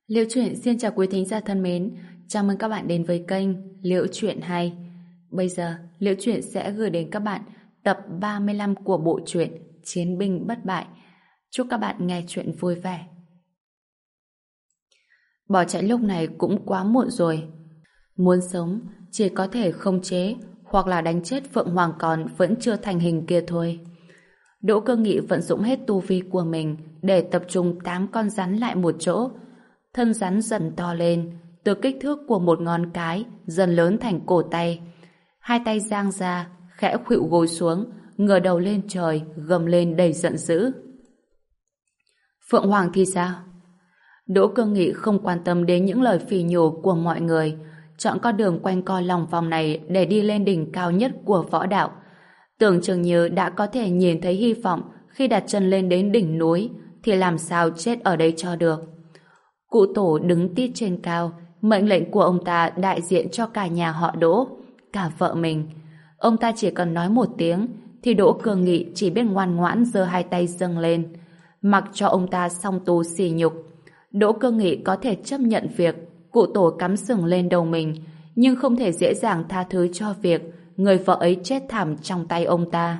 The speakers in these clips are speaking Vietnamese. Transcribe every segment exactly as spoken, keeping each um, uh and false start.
Liễu Chuyện xin chào quý thính giả thân mến, chào mừng các bạn đến với kênh Liễu Chuyện hay. Bây giờ, Liễu Chuyện sẽ gửi đến các bạn tập ba mươi lăm của bộ truyện Chiến binh bất bại. Chúc các bạn nghe chuyện vui vẻ. Bỏ chạy lúc này cũng quá muộn rồi. Muốn sống, chỉ có thể không chế hoặc là đánh chết Phượng Hoàng còn vẫn chưa thành hình kia thôi. Đỗ Cơ Nghị vận dụng hết tu vi của mình để tập trung tám con rắn lại một chỗ. Thân rắn dần to lên, từ kích thước của một ngón cái dần lớn thành cổ tay. Hai tay giang ra, khẽ khuỵu gối xuống, ngửa đầu lên trời, gầm lên đầy giận dữ. Phượng Hoàng thì sao? Đỗ Cơ Nghị không quan tâm đến những lời phỉ nhổ của mọi người, chọn con đường quanh co lòng vòng này để đi lên đỉnh cao nhất của võ đạo. Tưởng chừng như đã có thể nhìn thấy hy vọng khi đặt chân lên đến đỉnh núi, thì làm sao chết ở đây cho được. Cụ Tổ đứng tít trên cao, mệnh lệnh của ông ta đại diện cho cả nhà họ Đỗ, cả vợ mình. Ông ta chỉ cần nói một tiếng, thì Đỗ Cơ Nghị chỉ biết ngoan ngoãn giơ hai tay dâng lên, mặc cho ông ta song tu sỉ nhục. Đỗ Cơ Nghị có thể chấp nhận việc cụ Tổ cắm sừng lên đầu mình, nhưng không thể dễ dàng tha thứ cho việc người vợ ấy chết thảm trong tay ông ta.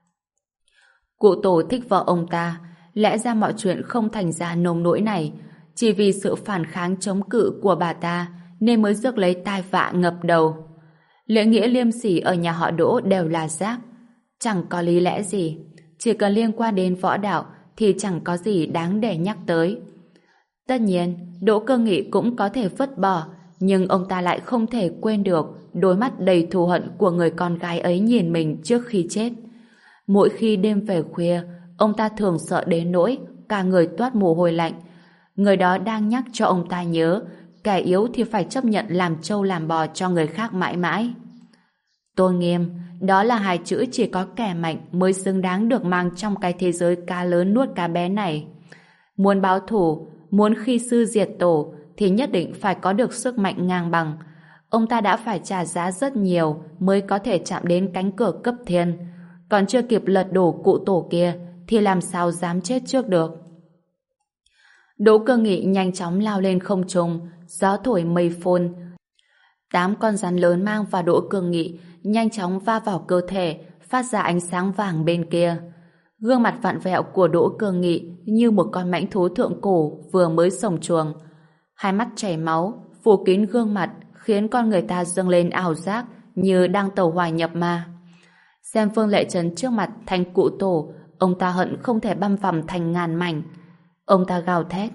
Cụ Tổ thích vợ ông ta, lẽ ra mọi chuyện không thành ra nông nỗi này. Chỉ vì sự phản kháng chống cự của bà ta nên mới rước lấy tai vạ ngập đầu. Lễ nghĩa liêm sỉ ở nhà họ Đỗ đều là rác. Chẳng có lý lẽ gì. Chỉ cần liên quan đến võ đạo thì chẳng có gì đáng để nhắc tới. Tất nhiên, Đỗ Cơ Nghị cũng có thể vứt bỏ, nhưng ông ta lại không thể quên được đôi mắt đầy thù hận của người con gái ấy nhìn mình trước khi chết. Mỗi khi đêm về khuya, ông ta thường sợ đến nỗi cả người toát mồ hôi lạnh. Người đó đang nhắc cho ông ta nhớ, kẻ yếu thì phải chấp nhận làm trâu làm bò cho người khác mãi mãi. Tôn nghiêm, đó là hai chữ chỉ có kẻ mạnh mới xứng đáng được mang trong cái thế giới cá lớn nuốt cá bé này. Muốn báo thù, muốn khi sư diệt tổ, thì nhất định phải có được sức mạnh ngang bằng. Ông ta đã phải trả giá rất nhiều mới có thể chạm đến cánh cửa cấp thiên. Còn chưa kịp lật đổ cụ Tổ kia, thì làm sao dám chết trước được. Đỗ Cơ Nghị nhanh chóng lao lên không trung, gió thổi mây phun. Tám con rắn lớn mang vào Đỗ Cơ Nghị, nhanh chóng va vào cơ thể, phát ra ánh sáng vàng bên kia. Gương mặt vặn vẹo của Đỗ Cơ Nghị như một con mãnh thú thượng cổ vừa mới sổng chuồng. Hai mắt chảy máu, phủ kín gương mặt, khiến con người ta dâng lên ảo giác như đang tẩu hỏa nhập ma. Xem Phương Lệ Trần trước mặt thành cụ Tổ, ông ta hận không thể băm vằm thành ngàn mảnh. Ông ta gào thét.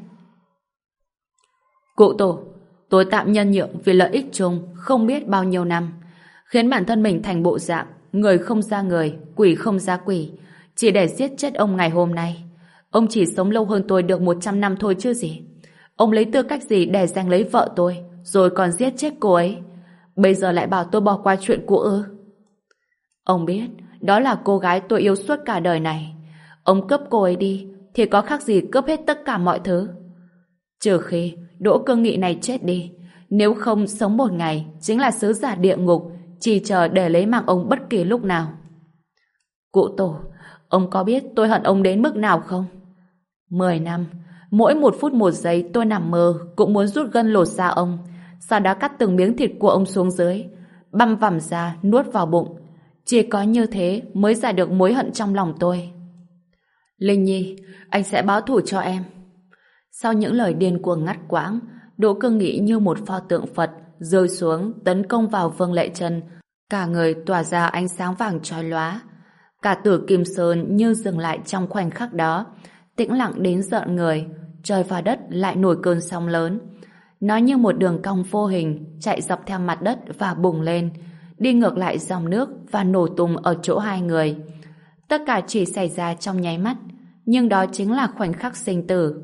Cụ Tổ, tôi tạm nhân nhượng vì lợi ích chung không biết bao nhiêu năm, khiến bản thân mình thành bộ dạng người không ra người, quỷ không ra quỷ, chỉ để giết chết ông ngày hôm nay. Ông chỉ sống lâu hơn tôi được một trăm năm thôi chứ gì. Ông lấy tư cách gì để giành lấy vợ tôi, rồi còn giết chết cô ấy. Bây giờ lại bảo tôi bỏ qua chuyện cũ ư? Ông biết, đó là cô gái tôi yêu suốt cả đời này. Ông cướp cô ấy đi, thì có khác gì cướp hết tất cả mọi thứ. Trừ khi Đỗ Cơ Nghị này chết đi, nếu không sống một ngày chính là sứ giả địa ngục, chỉ chờ để lấy mạng ông bất kỳ lúc nào. Cụ Tổ, ông có biết tôi hận ông đến mức nào không? Mười năm, mỗi một phút một giây tôi nằm mơ cũng muốn rút gân lột da ông, sau đó cắt từng miếng thịt của ông xuống dưới, băm vằm ra nuốt vào bụng. Chỉ có như thế mới giải được mối hận trong lòng tôi. Linh Nhi, anh sẽ báo thù cho em. Sau những lời điên cuồng ngắt quãng, Đỗ Cơ Nghị như một pho tượng Phật rơi xuống tấn công vào Vương Lệ Trần, cả người tỏa ra ánh sáng vàng chói lóa. Cả Tử Kim Sơn như dừng lại trong khoảnh khắc đó, tĩnh lặng đến rợn người. Trời và đất lại nổi cơn sóng lớn. Nó như một đường cong vô hình chạy dọc theo mặt đất và bùng lên, đi ngược lại dòng nước và nổ tung ở chỗ hai người. Tất cả chỉ xảy ra trong nháy mắt, nhưng đó chính là khoảnh khắc sinh tử.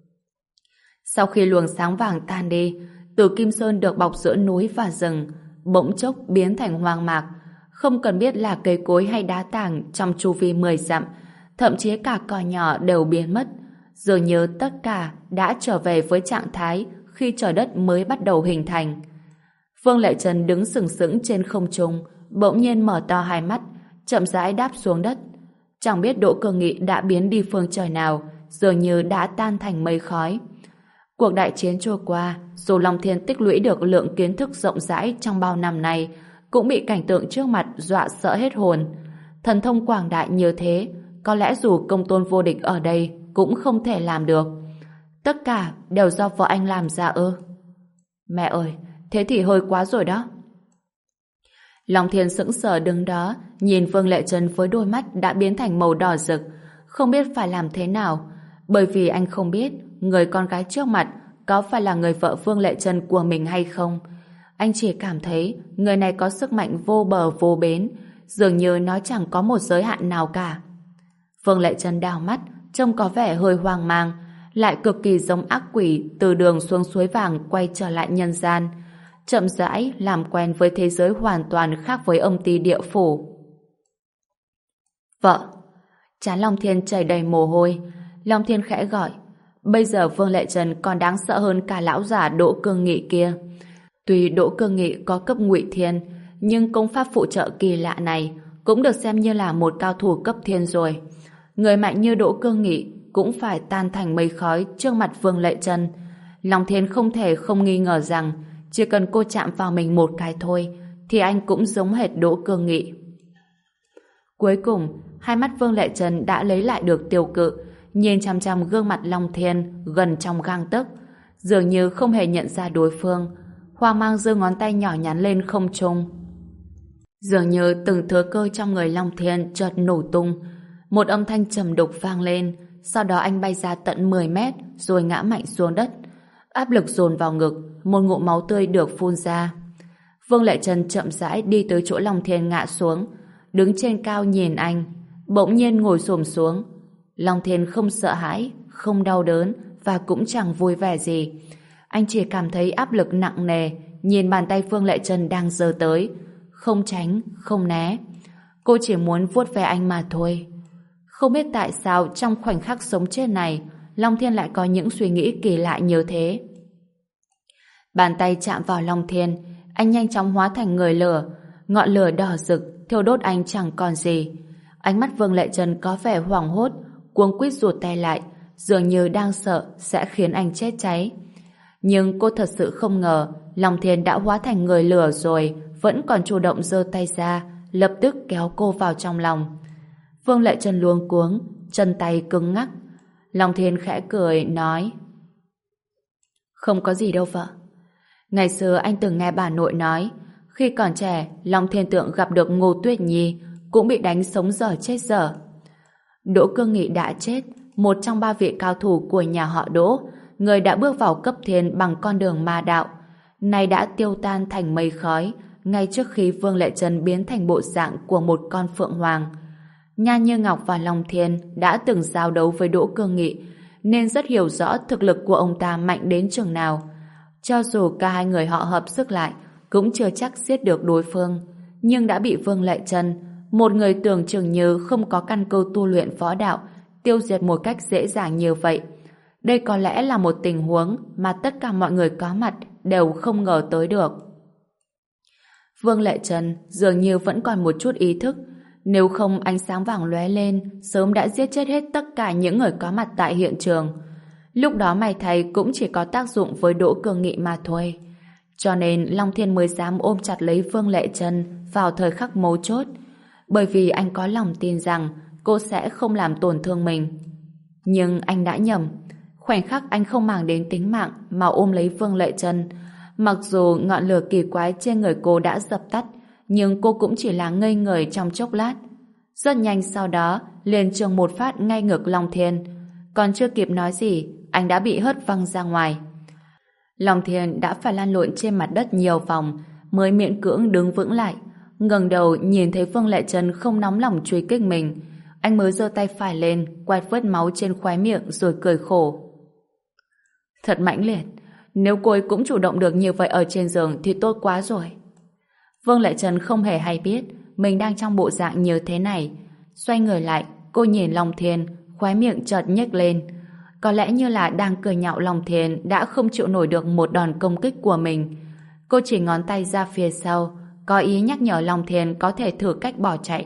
Sau khi luồng sáng vàng tan đi, Tử Kim Sơn được bọc giữa núi và rừng, bỗng chốc biến thành hoang mạc, không cần biết là cây cối hay đá tảng trong chu vi mười dặm, thậm chí cả cỏ nhỏ đều biến mất, dường như tất cả đã trở về với trạng thái khi trời đất mới bắt đầu hình thành. Vương Lệ Trần đứng sừng sững trên không trung, bỗng nhiên mở to hai mắt, chậm rãi đáp xuống đất. Chẳng biết Đỗ Cơ Nghị đã biến đi phương trời nào, dường như đã tan thành mây khói. Cuộc đại chiến trôi qua, dù Long Thiên tích lũy được lượng kiến thức rộng rãi trong bao năm nay, cũng bị cảnh tượng trước mặt dọa sợ hết hồn. Thần thông quảng đại như thế, có lẽ dù công tôn vô địch ở đây cũng không thể làm được. Tất cả đều do vợ anh làm ra ư? Mẹ ơi, thế thì hơi quá rồi đó. Long Thiên sững sờ đứng đó, nhìn Vương Lệ Trân với đôi mắt đã biến thành màu đỏ rực, không biết phải làm thế nào, bởi vì anh không biết người con gái trước mặt có phải là người vợ Vương Lệ Trân của mình hay không. Anh chỉ cảm thấy người này có sức mạnh vô bờ vô bến, dường như nó chẳng có một giới hạn nào cả. Vương Lệ Trân đào mắt, trông có vẻ hơi hoang mang, lại cực kỳ giống ác quỷ từ đường xuống suối vàng quay trở lại nhân gian, chậm rãi làm quen với thế giới hoàn toàn khác với âm ty địa phủ. Vợ! Trán Long Thiên chảy đầy mồ hôi. Long Thiên khẽ gọi. Bây giờ Vương Lệ Trân còn đáng sợ hơn cả lão giả Đỗ Cương Nghị kia. Tuy Đỗ Cương Nghị có cấp ngụy thiên, nhưng công pháp phụ trợ kỳ lạ này cũng được xem như là một cao thủ cấp thiên rồi. Người mạnh như Đỗ Cương Nghị cũng phải tan thành mây khói trước mặt Vương Lệ Trân. Long Thiên không thể không nghi ngờ rằng chỉ cần cô chạm vào mình một cái thôi thì anh cũng giống hệt Đỗ Cương Nghị. Cuối cùng, hai mắt Vương Lệ Trân đã lấy lại được tiêu cự, nhìn chằm chằm gương mặt Long Thiên gần trong gang tấc, dường như không hề nhận ra đối phương. Hoang mang giơ ngón tay nhỏ nhắn lên không trung. Dường như từng thừa cơ trong người Long Thiên chợt nổ tung, một âm thanh trầm đục vang lên, sau đó anh bay ra tận mười mét rồi ngã mạnh xuống đất. Áp lực dồn vào ngực, một ngụm máu tươi được phun ra. Vương Lệ Trân chậm rãi đi tới chỗ Long Thiên ngã xuống, đứng trên cao nhìn anh, bỗng nhiên ngồi xổm xuống. Long Thiên không sợ hãi, không đau đớn và cũng chẳng vui vẻ gì. Anh chỉ cảm thấy áp lực nặng nề, nhìn bàn tay Vương Lệ Trân đang giơ tới, không tránh, không né. Cô chỉ muốn vuốt ve anh mà thôi. Không biết tại sao trong khoảnh khắc sống chết này, Long Thiên lại có những suy nghĩ kỳ lạ như thế. Bàn tay chạm vào Long Thiên, anh nhanh chóng hóa thành người lửa, ngọn lửa đỏ rực thiêu đốt anh chẳng còn gì. Ánh mắt Vương Lệ Trân có vẻ hoảng hốt, cuống quýt rụt tay lại, dường như đang sợ sẽ khiến anh chết cháy. Nhưng cô thật sự không ngờ Long Thiên đã hóa thành người lửa rồi vẫn còn chủ động giơ tay ra, lập tức kéo cô vào trong lòng. Vương Lệ Trân luống cuống, chân tay cứng ngắc. Long Thiên khẽ cười nói: Không có gì đâu vợ. Ngày xưa anh từng nghe bà nội nói, khi còn trẻ Long Thiên Tượng gặp được Ngô Tuyết Nhi cũng bị đánh sống dở chết dở. Đỗ Cương Nghị đã chết, một trong ba vị cao thủ của nhà họ Đỗ, người đã bước vào cấp thiên bằng con đường ma đạo, nay đã tiêu tan thành mây khói ngay trước khi Vương Lệ Trân biến thành bộ dạng của một con phượng hoàng. Nhan Như Ngọc và Long Thiên đã từng giao đấu với Đỗ Cương Nghị, nên rất hiểu rõ thực lực của ông ta mạnh đến chừng nào. Cho dù cả hai người họ hợp sức lại, cũng chưa chắc giết được đối phương, nhưng đã bị Vương Lệ Trân, một người tưởng chừng như không có căn cơ tu luyện võ đạo, tiêu diệt một cách dễ dàng như vậy. Đây có lẽ là một tình huống mà tất cả mọi người có mặt đều không ngờ tới được. Vương Lệ Trân dường như vẫn còn một chút ý thức, nếu không ánh sáng vàng lóe lên sớm đã giết chết hết tất cả những người có mặt tại hiện trường. Lúc đó mày thầy cũng chỉ có tác dụng với Đỗ Cương Nghị mà thôi. Cho nên Long Thiên mới dám ôm chặt lấy Vương Lệ Trân vào thời khắc mấu chốt, bởi vì anh có lòng tin rằng cô sẽ không làm tổn thương mình. Nhưng anh đã nhầm. Khoảnh khắc anh không màng đến tính mạng mà ôm lấy Vương Lệ Trân, mặc dù ngọn lửa kỳ quái trên người cô đã dập tắt, nhưng cô cũng chỉ là ngây người trong chốc lát. Rất nhanh sau đó liền trường một phát ngay ngực Long Thiên. Còn chưa kịp nói gì, anh đã bị hất văng ra ngoài. Long Thiên đã phải lăn lộn trên mặt đất nhiều vòng mới miễn cưỡng đứng vững lại. Ngẩng đầu nhìn thấy Vương Lệ Trân không nóng lòng truy kích mình, anh mới giơ tay phải lên quẹt vết máu trên khóe miệng rồi cười khổ. Thật mãnh liệt, nếu cô ấy cũng chủ động được như vậy ở trên giường thì tốt quá rồi. Vương Lệ Trân không hề hay biết mình đang trong bộ dạng như thế này. Xoay người lại, cô nhìn Long Thiên, khóe miệng chợt nhếch lên. Có lẽ như là đang cười nhạo Long Thiên đã không chịu nổi được một đòn công kích của mình. Cô chỉ ngón tay ra phía sau, có ý nhắc nhở Long Thiên có thể thử cách bỏ chạy.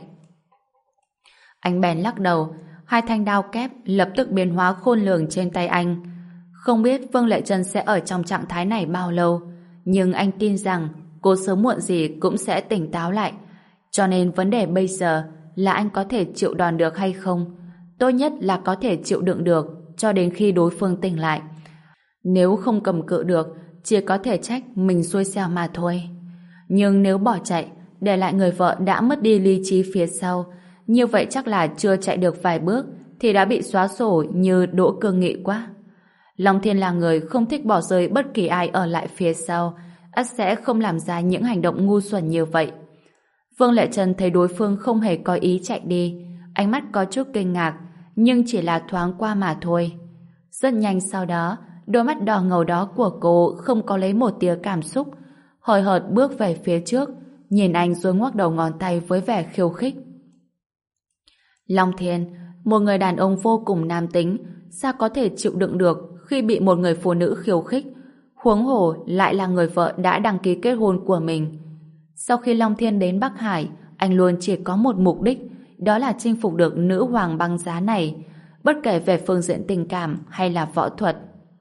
Anh bèn lắc đầu, hai thanh đao kép lập tức biến hóa khôn lường trên tay anh. Không biết Vương Lệ Trân sẽ ở trong trạng thái này bao lâu, nhưng anh tin rằng cô sớm muộn gì cũng sẽ tỉnh táo lại. Cho nên vấn đề bây giờ là anh có thể chịu đòn được hay không. Tốt nhất là có thể chịu đựng được cho đến khi đối phương tỉnh lại. Nếu không cầm cự được, chỉ có thể trách mình xui xẻo mà thôi. Nhưng nếu bỏ chạy, để lại người vợ đã mất đi lý trí phía sau, như vậy chắc là chưa chạy được vài bước thì đã bị xóa sổ như Đỗ Cương Nghị quá. Long Thiên là người không thích bỏ rơi bất kỳ ai ở lại phía sau, ắt sẽ không làm ra những hành động ngu xuẩn như vậy. Vương Lệ Trân thấy đối phương không hề có ý chạy đi, ánh mắt có chút kinh ngạc, nhưng chỉ là thoáng qua mà thôi. Rất nhanh sau đó, đôi mắt đỏ ngầu đó của cô không có lấy một tia cảm xúc, hời hợt bước về phía trước, nhìn anh rồi ngoắc đầu ngón tay với vẻ khiêu khích. Long Thiên, một người đàn ông vô cùng nam tính, sao có thể chịu đựng được khi bị một người phụ nữ khiêu khích, huống hồ lại là người vợ đã đăng ký kết hôn của mình. Sau khi Long Thiên đến Bắc Hải, anh luôn chỉ có một mục đích, đó là chinh phục được nữ hoàng băng giá này, bất kể về phương diện tình cảm hay là võ thuật.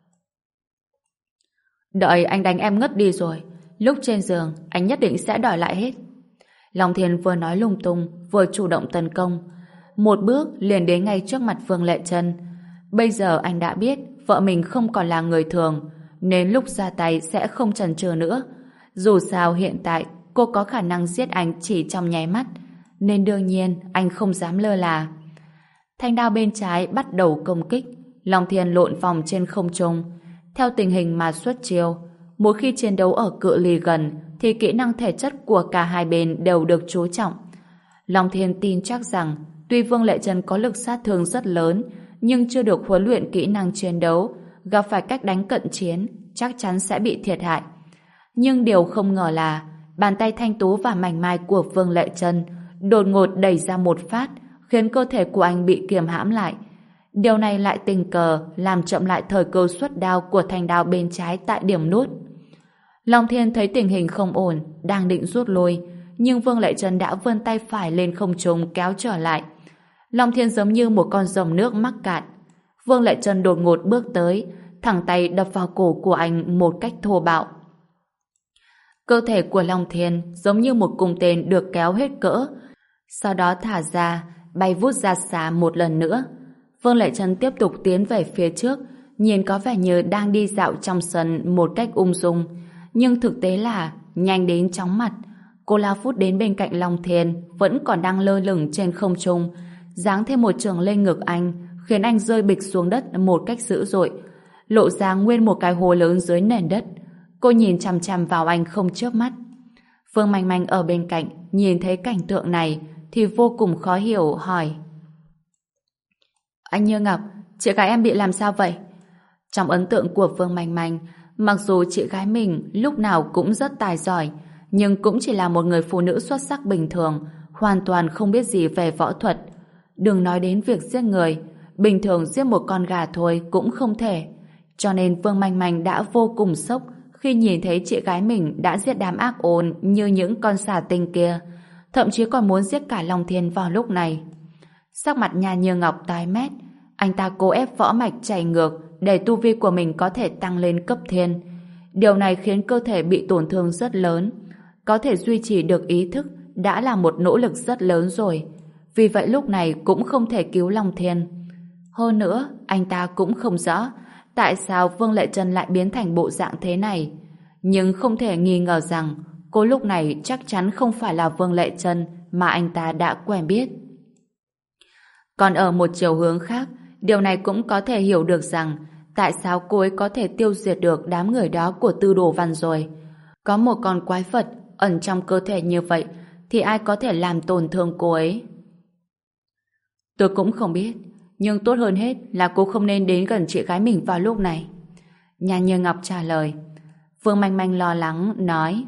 Đợi anh đánh em ngất đi rồi, lúc trên giường anh nhất định sẽ đòi lại hết. Long Thiên vừa nói lung tung, vừa chủ động tấn công. Một bước liền đến ngay trước mặt Vương Lệ Trân. Bây giờ anh đã biết vợ mình không còn là người thường, nên lúc ra tay sẽ không chần chừ nữa. Dù sao hiện tại cô có khả năng giết anh chỉ trong nháy mắt, nên đương nhiên anh không dám lơ là. Thanh đao bên trái bắt đầu công kích, Long Thiên lộn vòng trên không trung, theo tình hình mà xuất chiêu. Mỗi khi chiến đấu ở cự ly gần thì kỹ năng thể chất của cả hai bên đều được chú trọng. Long Thiên tin chắc rằng tuy Vương Lệ Trân có lực sát thương rất lớn, nhưng chưa được huấn luyện kỹ năng chiến đấu, gặp phải cách đánh cận chiến chắc chắn sẽ bị thiệt hại. Nhưng điều không ngờ là bàn tay thanh tú và mảnh mai của Vương Lệ Trân đột ngột đẩy ra một phát, khiến cơ thể của anh bị kiềm hãm lại. Điều này lại tình cờ làm chậm lại thời cơ xuất đao của thanh đao bên trái tại điểm nút. Long Thiên thấy tình hình không ổn, đang định rút lui, nhưng Vương Lệ Trân đã vươn tay phải lên không trung kéo trở lại. Long Thiên giống như một con rồng nước mắc cạn. Vương Lệ Trân đột ngột bước tới, thẳng tay đập vào cổ của anh một cách thô bạo. Cơ thể của Long Thiên giống như một cung tên được kéo hết cỡ, sau đó thả ra, bay vút ra xa một lần nữa. Vương Lệ Trân tiếp tục tiến về phía trước, nhìn có vẻ như đang đi dạo trong sân một cách ung dung, nhưng thực tế là nhanh đến chóng mặt. Cô lao vút đến bên cạnh Long Thiên, vẫn còn đang lơ lửng trên không trung, giáng thêm một chưởng lên ngực anh, khiến anh rơi bịch xuống đất một cách dữ dội, lộ ra nguyên một cái hố lớn dưới nền đất. Cô nhìn chằm chằm vào anh không chớp mắt. Phương Manh Manh ở bên cạnh nhìn thấy cảnh tượng này thì vô cùng khó hiểu, hỏi: Anh Như Ngọc, chị gái em bị làm sao vậy? Trong ấn tượng của Phương Manh Manh, mặc dù chị gái mình lúc nào cũng rất tài giỏi, nhưng cũng chỉ là một người phụ nữ xuất sắc bình thường, hoàn toàn không biết gì về võ thuật. Đừng nói đến việc giết người, bình thường giết một con gà thôi cũng không thể. Cho nên Phương Manh Manh đã vô cùng sốc khi nhìn thấy chị gái mình đã giết đám ác ôn như những con xà tinh kia, thậm chí còn muốn giết cả Long Thiên vào lúc này. Sắc mặt nhà Như Ngọc tái mét, anh ta cố ép võ mạch chảy ngược để tu vi của mình có thể tăng lên cấp thiên. Điều này khiến cơ thể bị tổn thương rất lớn. Có thể duy trì được ý thức đã là một nỗ lực rất lớn rồi. Vì vậy lúc này cũng không thể cứu Long Thiên. Hơn nữa, anh ta cũng không rõ tại sao Vương Lệ Trân lại biến thành bộ dạng thế này. Nhưng không thể nghi ngờ rằng cô lúc này chắc chắn không phải là Vương Lệ Trân mà anh ta đã quen biết. Còn ở một chiều hướng khác, điều này cũng có thể hiểu được rằng tại sao cô ấy có thể tiêu diệt được đám người đó của Tư Đồ Văn rồi. Có một con quái vật ẩn trong cơ thể như vậy thì ai có thể làm tổn thương cô ấy? Tôi cũng không biết, nhưng tốt hơn hết là cô không nên đến gần chị gái mình vào lúc này. Nhà Như Ngọc trả lời. Phương Manh Manh lo lắng nói: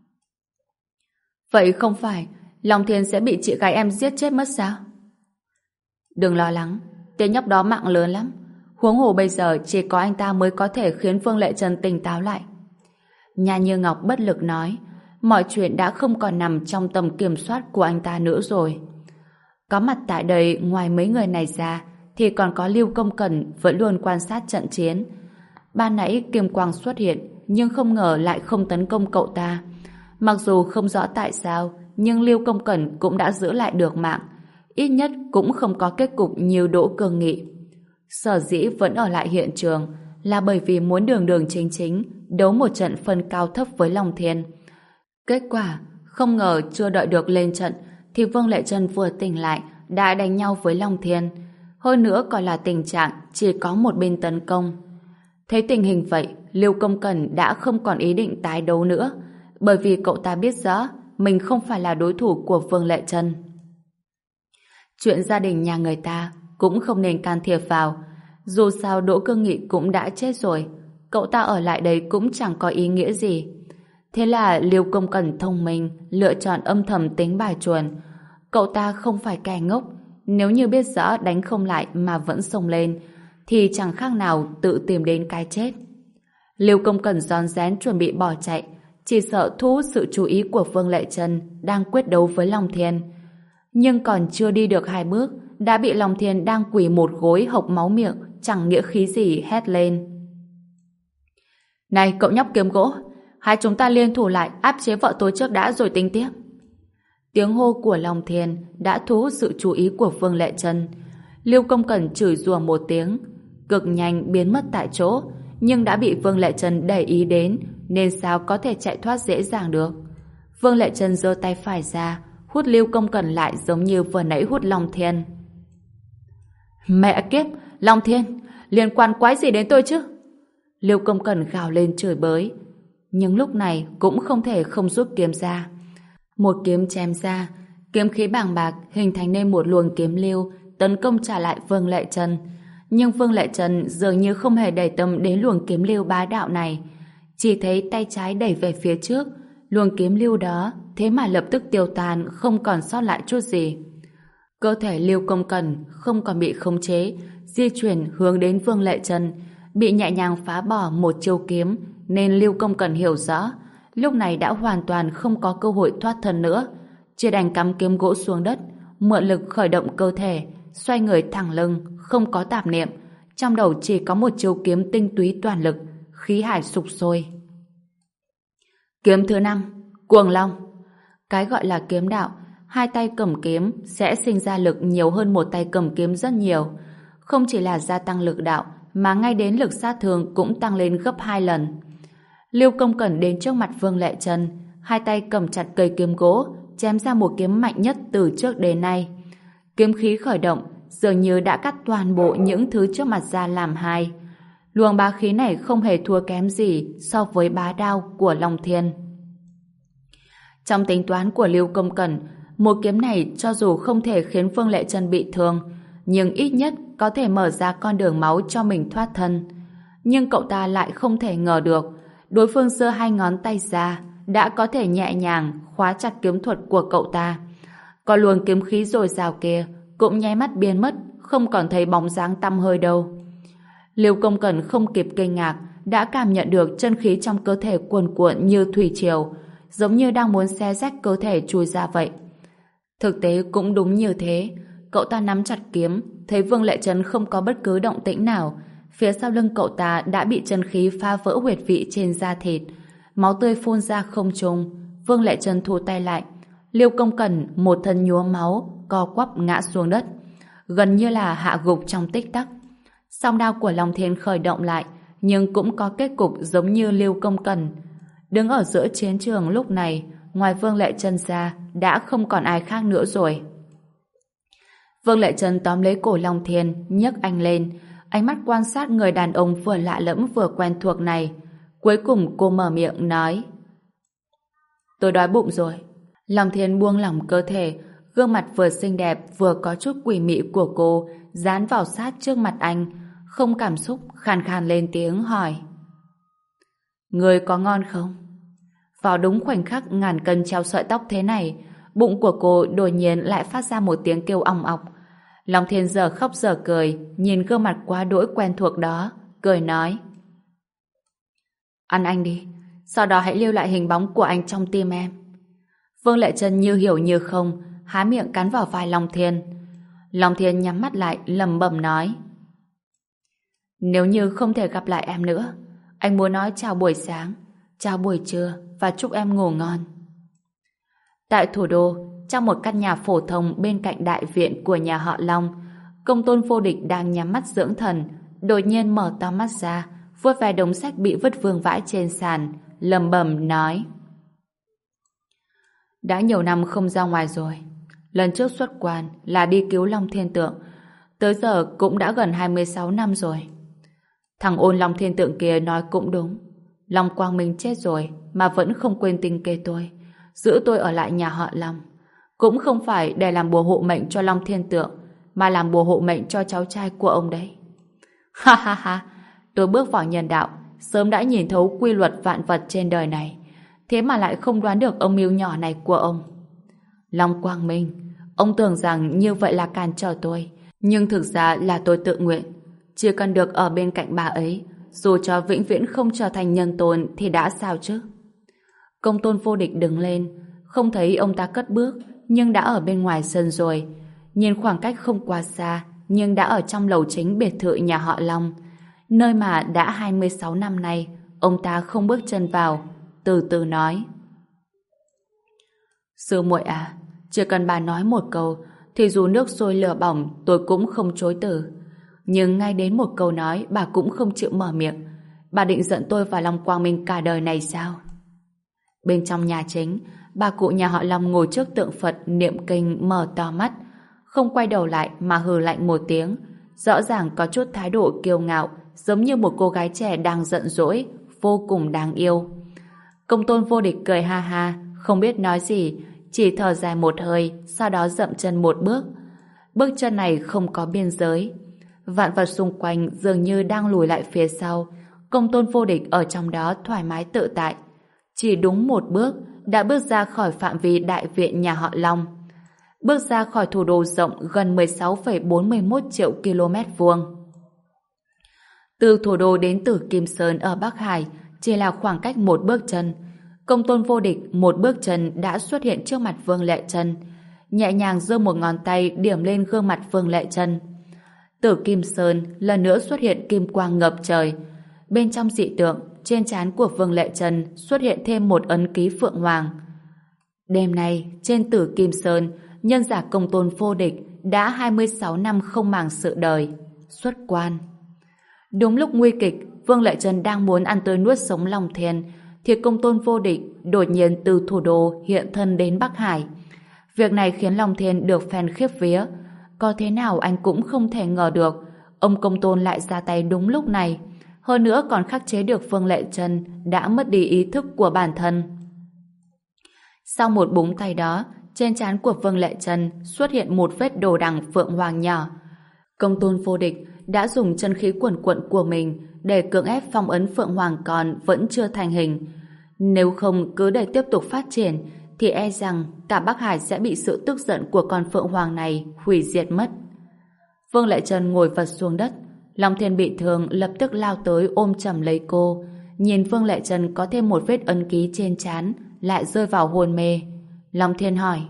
Vậy không phải Long Thiên sẽ bị chị gái em giết chết mất sao? Đừng lo lắng, tên nhóc đó mạng lớn lắm. Huống hồ bây giờ chỉ có anh ta mới có thể khiến Phương Lệ Trân tỉnh táo lại. Nhà Như Ngọc bất lực nói: Mọi chuyện đã không còn nằm trong tầm kiểm soát của anh ta nữa rồi. Có mặt tại đây ngoài mấy người này ra thì còn có Lưu Công Cẩn vẫn luôn quan sát trận chiến. Ban nãy kiếm quang xuất hiện, nhưng không ngờ lại không tấn công cậu ta. Mặc dù không rõ tại sao, nhưng Liêu Công Cẩn cũng đã giữ lại được mạng. Ít nhất cũng không có kết cục như Đỗ Cương Nghị. Sở dĩ vẫn ở lại hiện trường là bởi vì muốn đường đường chính chính đấu một trận phân cao thấp với Long Thiên. Kết quả, không ngờ chưa đợi được lên trận thì Vương Lệ Trân vừa tỉnh lại đã đánh nhau với Long Thiên. Hơn nữa còn là tình trạng chỉ có một bên tấn công. Thấy tình hình vậy, Liêu Công Cẩn đã không còn ý định tái đấu nữa, bởi vì cậu ta biết rõ mình không phải là đối thủ của Vương Lệ Trân. Chuyện gia đình nhà người ta cũng không nên can thiệp vào. Dù sao Đỗ Cương Nghị cũng đã chết rồi, cậu ta ở lại đây cũng chẳng có ý nghĩa gì. Thế là Liêu Công Cẩn thông minh lựa chọn âm thầm tính bài chuồn. Cậu ta không phải kẻ ngốc, nếu như biết rõ đánh không lại mà vẫn xông lên thì chẳng khác nào tự tìm đến cái chết. Liêu Công Cẩn rón rén chuẩn bị bỏ chạy, chỉ sợ thu hút sự chú ý của Vương Lệ Trân đang quyết đấu với Long Thiên. Nhưng còn chưa đi được hai bước đã bị Long Thiên đang quỳ một gối hộc máu miệng chẳng nghĩa khí gì hét lên. Này cậu nhóc kiếm gỗ, hai chúng ta liên thủ lại áp chế vợ tôi trước đã rồi tính tiếp. Tiếng hô của Long Thiên đã thu hút sự chú ý của Vương Lệ Trân. Liêu Công Cẩn chửi rủa một tiếng, cực nhanh biến mất tại chỗ, nhưng đã bị Vương Lệ Trân để ý đến nên sao có thể chạy thoát dễ dàng được. Vương Lệ Trân giơ tay phải ra hút Liêu Công Cẩn lại giống như vừa nãy hút Long Thiên. Mẹ kiếp, Long Thiên, liên quan quái gì đến tôi chứ? Liêu Công Cẩn gào lên chửi bới, nhưng lúc này cũng không thể không rút kiếm ra. Một kiếm chém ra, kiếm khí bàng bạc hình thành nên một luồng kiếm lưu tấn công trả lại Vương Lệ Trân. Nhưng Vương Lệ Trân dường như không hề để tâm đến luồng kiếm lưu bá đạo này, chỉ thấy tay trái đẩy về phía trước, luồng kiếm lưu đó thế mà lập tức tiêu tan, không còn sót lại chút gì. Cơ thể Liêu Công Cẩn không còn bị khống chế, di chuyển hướng đến Vương Lệ Trân, bị nhẹ nhàng phá bỏ một chiêu kiếm, nên Liêu Công Cẩn hiểu rõ, lúc này đã hoàn toàn không có cơ hội thoát thân nữa, chỉ đành cắm kiếm gỗ xuống đất, mượn lực khởi động cơ thể, xoay người thẳng lưng, không có tạp niệm, trong đầu chỉ có một chiêu kiếm tinh túy toàn lực, khí hải sục sôi. Kiếm thứ năm, Cuồng Long. Cái gọi là kiếm đạo, hai tay cầm kiếm sẽ sinh ra lực nhiều hơn một tay cầm kiếm rất nhiều. Không chỉ là gia tăng lực đạo, mà ngay đến lực sát thương cũng tăng lên gấp hai lần. Liêu Công Cẩn đến trước mặt Vương Lệ Trân, hai tay cầm chặt cây kiếm gỗ, chém ra một kiếm mạnh nhất từ trước đến nay. Kiếm khí khởi động, dường như đã cắt toàn bộ những thứ trước mặt ra làm hai. Luồng bá khí này không hề thua kém gì so với bá đao của Long Thiên. Trong tính toán của Liêu Công Cẩn, một kiếm này cho dù không thể khiến Vương Lệ Trân bị thương, nhưng ít nhất có thể mở ra con đường máu cho mình thoát thân. Nhưng cậu ta lại không thể ngờ được, đối phương giơ hai ngón tay ra đã có thể nhẹ nhàng khóa chặt kiếm thuật của cậu ta. Còn luồng kiếm khí dồi dào kia cũng nháy mắt biến mất, không còn thấy bóng dáng tăm hơi đâu. Liêu Công Cẩn không kịp kinh ngạc, đã cảm nhận được chân khí trong cơ thể cuồn cuộn như thủy triều, giống như đang muốn xé rách cơ thể chui ra vậy. Thực tế cũng đúng như thế, cậu ta nắm chặt kiếm, thấy Vương Lệ Trân không có bất cứ động tĩnh nào, phía sau lưng cậu ta đã bị chân khí phá vỡ huyệt vị trên da thịt, máu tươi phun ra không trung. Vương Lệ Trân thu tay lại, Liêu Công Cẩn một thân nhuốm máu, co quắp ngã xuống đất, gần như là hạ gục trong tích tắc. Song đao của Long Thiên khởi động lại, nhưng cũng có kết cục giống như Liêu Công Cẩn. Đứng ở giữa chiến trường lúc này, ngoài Vương Lệ Trân ra, đã không còn ai khác nữa rồi. Vương Lệ Trân tóm lấy cổ Long Thiên, nhấc anh lên, ánh mắt quan sát người đàn ông vừa lạ lẫm vừa quen thuộc này. Cuối cùng cô mở miệng nói: Tôi đói bụng rồi. Long Thiên buông lỏng cơ thể, gương mặt vừa xinh đẹp vừa có chút quỷ mị của cô dán vào sát trước mặt anh, không cảm xúc, khàn khàn lên tiếng hỏi: Người có ngon không? Vào đúng khoảnh khắc ngàn cân treo sợi tóc thế này, bụng của cô đột nhiên lại phát ra một tiếng kêu ong ọc. Long Thiên giờ khóc giờ cười, nhìn gương mặt quá đỗi quen thuộc đó, cười nói: Ăn anh đi, sau đó hãy lưu lại hình bóng của anh trong tim em. Vương Lệ Trân như hiểu như không, há miệng cắn vào vai Long Thiên. Long Thiên nhắm mắt lại, lẩm bẩm nói: Nếu như không thể gặp lại em nữa, anh muốn nói chào buổi sáng, chào buổi trưa và chúc em ngủ ngon. Tại thủ đô, trong một căn nhà phổ thông bên cạnh đại viện của nhà họ Long, Công Tôn Vô Địch đang nhắm mắt dưỡng thần, đột nhiên mở to mắt ra, vuốt vài đống sách bị vứt vương vãi trên sàn, lẩm bẩm nói: đã nhiều năm không ra ngoài rồi. Lần trước xuất quan là đi cứu Long Thiên Tượng, tới giờ cũng đã gần hai mươi sáu năm rồi. Thằng ôn Long Thiên Tượng kia nói cũng đúng. Long Quang Minh chết rồi mà vẫn không quên tình kê tôi, giữ tôi ở lại nhà họ Long. Cũng không phải để làm bùa hộ mệnh cho Long Thiên Tượng, mà làm bùa hộ mệnh cho cháu trai của ông đấy. Ha ha ha, tôi bước vào nhân đạo, sớm đã nhìn thấu quy luật vạn vật trên đời này, thế mà lại không đoán được âm mưu nhỏ này của ông. Long Quang Minh, ông tưởng rằng như vậy là cản trở tôi, nhưng thực ra là tôi tự nguyện. Chỉ cần được ở bên cạnh bà ấy, dù cho vĩnh viễn không trở thành nhân tôn thì đã sao chứ? Công Tôn Vô Địch đứng lên, không thấy ông ta cất bước, nhưng đã ở bên ngoài sân rồi. Nhìn khoảng cách không quá xa, nhưng đã ở trong lầu chính biệt thự nhà họ Long, nơi mà đã hai mươi sáu năm nay ông ta không bước chân vào, từ từ nói: sư muội à, chỉ cần bà nói một câu thì dù nước sôi lửa bỏng tôi cũng không chối từ. Nhưng ngay đến một câu nói bà cũng không chịu mở miệng. Bà định giận tôi và Long Quang Minh cả đời này sao? Bên trong nhà chính, bà cụ nhà họ Long ngồi trước tượng Phật niệm kinh, mở to mắt, không quay đầu lại mà hừ lạnh một tiếng, rõ ràng có chút thái độ kiêu ngạo, giống như một cô gái trẻ đang giận dỗi, vô cùng đáng yêu. Công Tôn Vô Địch cười ha ha, không biết nói gì, chỉ thở dài một hơi, sau đó dậm chân một bước. Bước chân này không có biên giới. Vạn vật xung quanh dường như đang lùi lại phía sau. Công Tôn Vô Địch ở trong đó thoải mái tự tại. Chỉ đúng một bước đã bước ra khỏi phạm vi đại viện nhà họ Long. Bước ra khỏi thủ đô rộng gần mười sáu phẩy bốn mươi mốt triệu km vuông. Từ thủ đô đến Tử Kim Sơn ở Bắc Hải chỉ là khoảng cách một bước chân. Công Tôn Vô Địch một bước chân đã xuất hiện trước mặt Vương Lệ Trân, nhẹ nhàng giơ một ngón tay điểm lên gương mặt Vương Lệ Trân. Tử Kim Sơn lần nữa xuất hiện kim quang ngập trời. Bên trong dị tượng, trên trán của Vương Lệ Trân xuất hiện thêm một ấn ký phượng hoàng. Đêm nay, trên Tử Kim Sơn, nhân giả Công Tôn Vô Địch đã hai mươi sáu năm không màng sự đời, xuất quan. Đúng lúc nguy kịch, Vương Lệ Trân đang muốn ăn tươi nuốt sống Long Thiên, thì Công Tôn Vô Địch đột nhiên từ thủ đô hiện thân đến Bắc Hải. Việc này khiến Long Thiên được phen khiếp vía. Có thế nào anh cũng không thể ngờ được ông Công Tôn lại ra tay đúng lúc này, hơn nữa còn khắc chế được Vương Lệ Trân đã mất đi ý thức của bản thân. Sau một búng tay đó, trên trán của Vương Lệ Trân xuất hiện một vết đồ đằng phượng hoàng nhỏ. Công Tôn Vô Địch đã dùng chân khí quần quận của mình để cưỡng ép phong ấn phượng hoàng còn vẫn chưa thành hình. Nếu không cứ để tiếp tục phát triển thì e rằng cả Bắc Hải sẽ bị sự tức giận của con phượng hoàng này hủy diệt mất. Vương Lệ Trân ngồi vật xuống đất. Long Thiên bị thương lập tức lao tới ôm chầm lấy cô. Nhìn Vương Lệ Trân có thêm một vết ấn ký trên trán, lại rơi vào hôn mê. Long Thiên hỏi: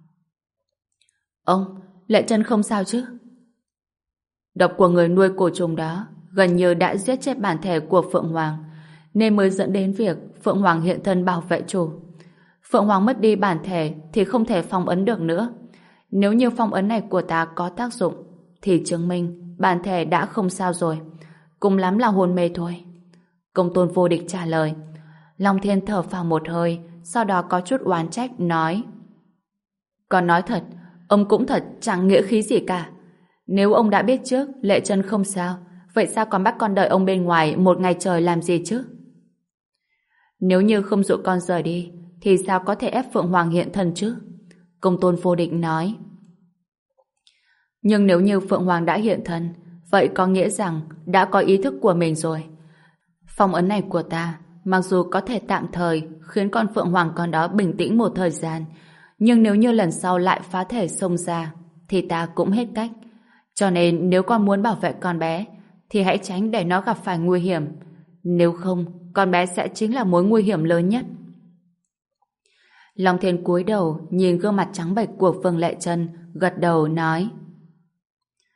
ông, Lệ Trân không sao chứ? Độc của người nuôi cổ trùng đó gần như đã giết chết bản thể của Phượng Hoàng, nên mới dẫn đến việc Phượng Hoàng hiện thân bảo vệ chủ. Phượng Hoàng mất đi bản thể thì không thể phong ấn được nữa. Nếu như phong ấn này của ta có tác dụng thì chứng minh bản thể đã không sao rồi, cùng lắm là hôn mê thôi. Công Tôn Vô Địch trả lời. Long Thiên thở phào một hơi, sau đó có chút oán trách nói: còn nói thật, ông cũng thật chẳng nghĩa khí gì cả. Nếu ông đã biết trước Lệ Trân không sao, vậy sao còn bắt con đợi ông bên ngoài một ngày trời làm gì chứ? Nếu như không dụ con rời đi thì sao có thể ép Phượng Hoàng hiện thân chứ? Công Tôn Vô Địch nói. Nhưng nếu như Phượng Hoàng đã hiện thân, vậy có nghĩa rằng đã có ý thức của mình rồi. Phong ấn này của ta mặc dù có thể tạm thời khiến con Phượng Hoàng con đó bình tĩnh một thời gian, nhưng nếu như lần sau lại phá thể xông ra thì ta cũng hết cách. Cho nên nếu con muốn bảo vệ con bé thì hãy tránh để nó gặp phải nguy hiểm. Nếu không, con bé sẽ chính là mối nguy hiểm lớn nhất. Long Thiên cúi đầu nhìn gương mặt trắng bệch của Vương Lệ Trân, gật đầu nói: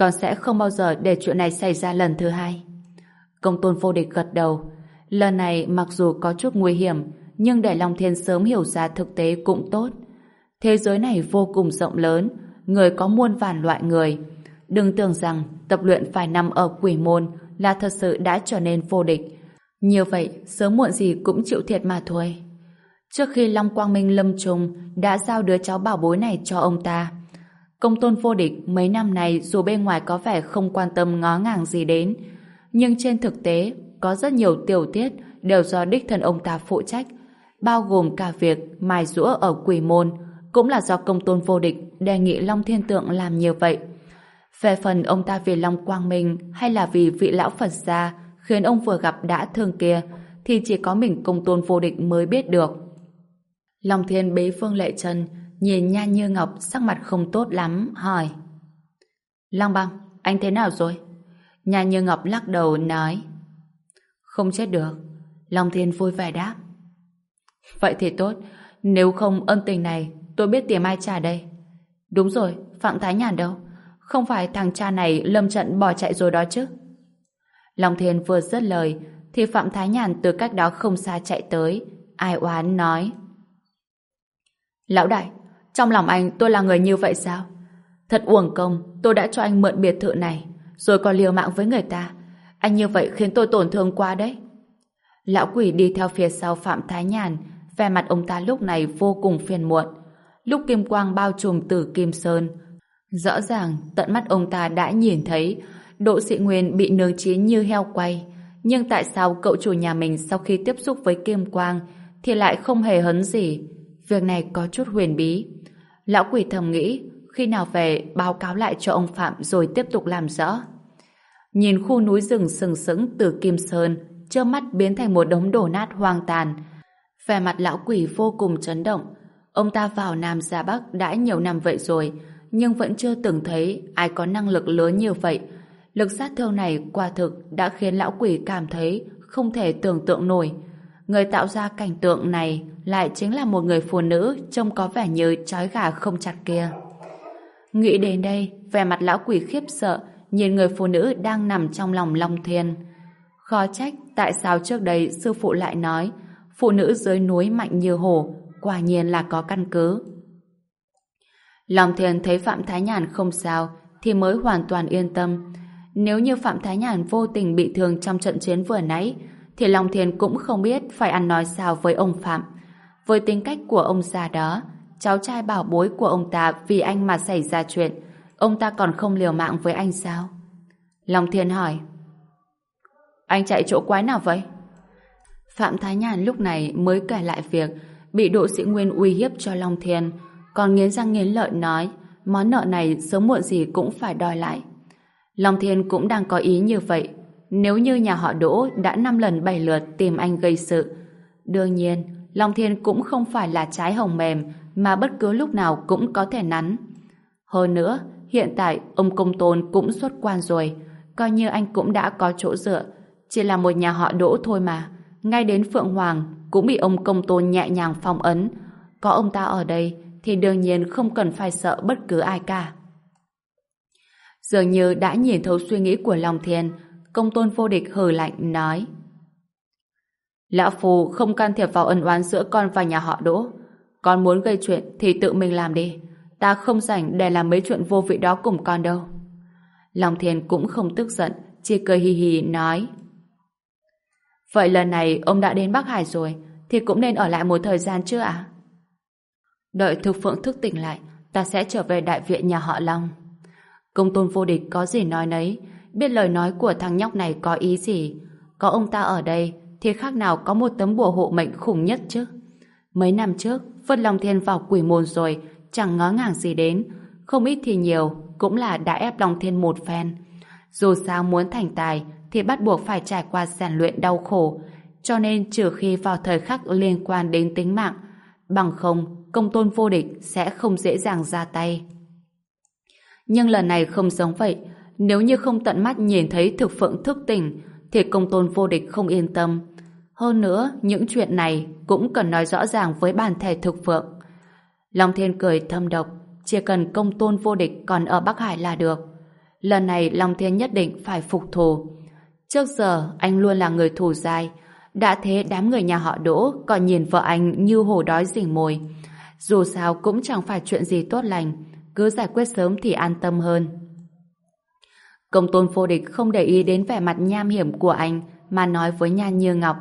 Con sẽ không bao giờ để chuyện này xảy ra lần thứ hai. Công tôn vô địch gật đầu. Lần này mặc dù có chút nguy hiểm, nhưng để Long Thiên sớm hiểu ra thực tế cũng tốt. Thế giới này vô cùng rộng lớn, người có muôn vàn loại người. Đừng tưởng rằng tập luyện phải nằm ở quỷ môn là thật sự đã trở nên vô địch. Như vậy, sớm muộn gì cũng chịu thiệt mà thôi. Trước khi Long Quang Minh lâm chung, đã giao đứa cháu bảo bối này cho ông ta. Công tôn vô địch mấy năm này dù bên ngoài có vẻ không quan tâm ngó ngàng gì đến, nhưng trên thực tế có rất nhiều tiểu tiết đều do đích thân ông ta phụ trách, bao gồm cả việc mài giũa ở quỷ môn, cũng là do công tôn vô địch đề nghị Long Thiên Tượng làm như vậy. Về phần ông ta vì Long Quang Minh hay là vì vị lão Phật gia khiến ông vừa gặp đã thương kia, thì chỉ có mình công tôn vô địch mới biết được. Long Thiên bế Phương Lệ Trân, nhìn Nha Như Ngọc sắc mặt không tốt lắm, hỏi: Long Băng, anh thế nào rồi? Nha Như Ngọc lắc đầu nói: Không chết được. Long Thiên vui vẻ đáp: Vậy thì tốt, nếu không ân tình này tôi biết tìm ai trả đây. Đúng rồi, Phạm Thái Nhàn đâu? Không phải thằng cha này lâm trận bỏ chạy rồi đó chứ? Long Thiên vừa dứt lời thì Phạm Thái Nhàn từ cách đó không xa chạy tới, ai oán nói: Lão đại, trong lòng anh tôi là người như vậy sao? Thật uổng công, tôi đã cho anh mượn biệt thự này, rồi còn liều mạng với người ta. Anh như vậy khiến tôi tổn thương quá đấy. Lão quỷ đi theo phía sau Phạm Thái Nhàn, vẻ mặt ông ta lúc này vô cùng phiền muộn. Lúc kim quang bao trùm Tử Kim Sơn, rõ ràng tận mắt ông ta đã nhìn thấy Đỗ Sĩ Nguyên bị nướng chín như heo quay. Nhưng tại sao cậu chủ nhà mình sau khi tiếp xúc với kim quang thì lại không hề hấn gì? Việc này có chút huyền bí. Lão quỷ thầm nghĩ khi nào về báo cáo lại cho ông Phạm rồi tiếp tục làm rõ. Nhìn khu núi rừng sừng sững Tử Kim Sơn chớp mắt biến thành một đống đổ nát hoang tàn, vẻ mặt lão quỷ vô cùng chấn động. Ông ta vào Nam ra Bắc đã nhiều năm vậy rồi, nhưng vẫn chưa từng thấy ai có năng lực lớn như vậy. Lực sát thương này quả thực đã khiến lão quỷ cảm thấy không thể tưởng tượng nổi. Người tạo ra cảnh tượng này lại chính là một người phụ nữ trông có vẻ như trói gà không chặt kia. Nghĩ đến đây, vẻ mặt lão quỷ khiếp sợ nhìn người phụ nữ đang nằm trong lòng Long Thiên. Khó trách tại sao trước đây sư phụ lại nói phụ nữ dưới núi mạnh như hổ, quả nhiên là có căn cứ. Long Thiên thấy Phạm Thái Nhàn không sao thì mới hoàn toàn yên tâm. Nếu như Phạm Thái Nhàn vô tình bị thương trong trận chiến vừa nãy thì Long Thiên cũng không biết phải ăn nói sao với ông Phạm. Với tính cách của ông già đó, cháu trai bảo bối của ông ta vì anh mà xảy ra chuyện, ông ta còn không liều mạng với anh sao? Long Thiên hỏi: Anh chạy chỗ quái nào vậy? Phạm Thái Nhàn lúc này mới kể lại việc bị Đỗ Sĩ Nguyên uy hiếp cho Long Thiên, còn nghiến răng nghiến lợi nói món nợ này sớm muộn gì cũng phải đòi lại. Long Thiên cũng đang có ý như vậy. Nếu như nhà họ Đỗ đã năm lần bảy lượt tìm anh gây sự, đương nhiên Long Thiên cũng không phải là trái hồng mềm mà bất cứ lúc nào cũng có thể nắn. Hơn nữa, hiện tại ông Công Tôn cũng xuất quan rồi, coi như anh cũng đã có chỗ dựa. Chỉ là một nhà họ Đỗ thôi mà, ngay đến Phượng Hoàng cũng bị ông Công Tôn nhẹ nhàng phong ấn. Có ông ta ở đây thì đương nhiên không cần phải sợ bất cứ ai cả. Dường như đã nhìn thấu suy nghĩ của Long Thiên, Công Tôn vô địch hừ lạnh nói: Lão Phù không can thiệp vào ân oán giữa con và nhà họ Đỗ. Con muốn gây chuyện thì tự mình làm đi. Ta không rảnh để làm mấy chuyện vô vị đó cùng con đâu. Long Thiên cũng không tức giận, chỉ cười hì hì nói: Vậy lần này ông đã đến Bắc Hải rồi thì cũng nên ở lại một thời gian chứ ạ? Đợi Thực Phượng thức tỉnh lại, ta sẽ trở về đại viện nhà họ Long. Công Tôn vô địch có gì nói nấy, biết lời nói của thằng nhóc này có ý gì. Có ông ta ở đây thì khác nào có một tấm bùa hộ mệnh khủng nhất chứ. Mấy năm trước vứt Long Thiên vào quỷ môn rồi, chẳng ngó ngàng gì đến, không ít thì nhiều cũng là đã ép Long Thiên một phen. Dù sao muốn thành tài thì bắt buộc phải trải qua rèn luyện đau khổ, cho nên trừ khi vào thời khắc liên quan đến tính mạng, bằng không Công Tôn vô địch sẽ không dễ dàng ra tay. Nhưng lần này không giống vậy. Nếu như không tận mắt nhìn thấy Thực Phượng thức tỉnh thì Công Tôn vô địch không yên tâm. Hơn nữa, những chuyện này cũng cần nói rõ ràng với bản thể Thực Phượng. Long Thiên cười thâm độc, chỉ cần Công Tôn vô địch còn ở Bắc Hải là được. Lần này Long Thiên nhất định phải phục thù. Trước giờ anh luôn là người thù dai, đã thế đám người nhà họ Đỗ còn nhìn vợ anh như hổ đói rình mồi. Dù sao cũng chẳng phải chuyện gì tốt lành, cứ giải quyết sớm thì an tâm hơn. Công tôn vô địch không để ý đến vẻ mặt nham hiểm của anh mà nói với Nha Như Ngọc.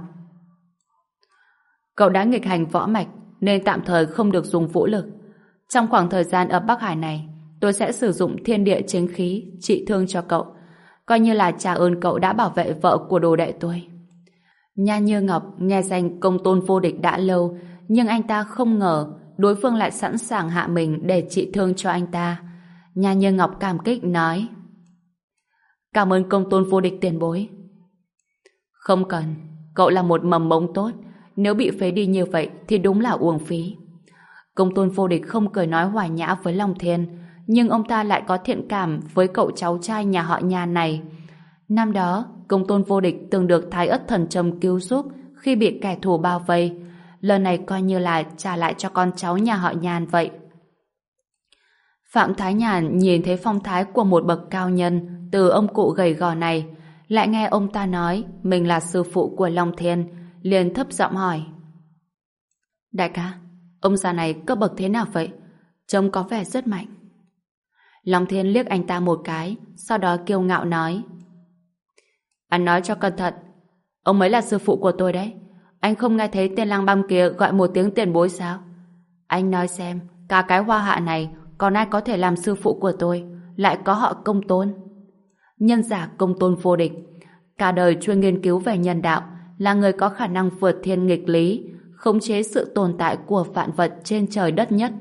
Cậu đã nghịch hành võ mạch nên tạm thời không được dùng vũ lực. Trong khoảng thời gian ở Bắc Hải này, tôi sẽ sử dụng thiên địa chính khí trị thương cho cậu, coi như là trả ơn cậu đã bảo vệ vợ của đồ đệ tôi. Nha Như Ngọc nghe danh công tôn vô địch đã lâu, nhưng anh ta không ngờ đối phương lại sẵn sàng hạ mình để trị thương cho anh ta. Nha Như Ngọc cảm kích nói: Cảm ơn công tôn vô địch tiền bối. Không cần, cậu là một mầm mống tốt, nếu bị phế đi như vậy thì đúng là uổng phí. Công tôn vô địch không cười nói hòa nhã với Long Thiên, nhưng ông ta lại có thiện cảm với cậu cháu trai nhà họ Nha này. Năm đó, công tôn vô địch từng được Thái Ất Thần Trầm cứu giúp khi bị kẻ thù bao vây. Lần này coi như là trả lại cho con cháu nhà họ Nhàn vậy. Phạm Thái Nhàn nhìn thấy phong thái của một bậc cao nhân từ ông cụ gầy gò này, lại nghe ông ta nói mình là sư phụ của Long Thiên, liền thấp giọng hỏi: Đại ca, ông già này cấp bậc thế nào vậy? Trông có vẻ rất mạnh. Long Thiên liếc anh ta một cái, sau đó kiêu ngạo nói: Anh nói cho cẩn thận, ông mới là sư phụ của tôi đấy. Anh không nghe thấy tên lang băm kia gọi một tiếng tiền bối sao? Anh nói xem, cả cái hoa hạ này còn ai có thể làm sư phụ của tôi, lại có họ Công Tôn? Nhân giả Công Tôn vô địch, cả đời chuyên nghiên cứu về nhân đạo, là người có khả năng vượt thiên nghịch lý, khống chế sự tồn tại của vạn vật trên trời đất nhất.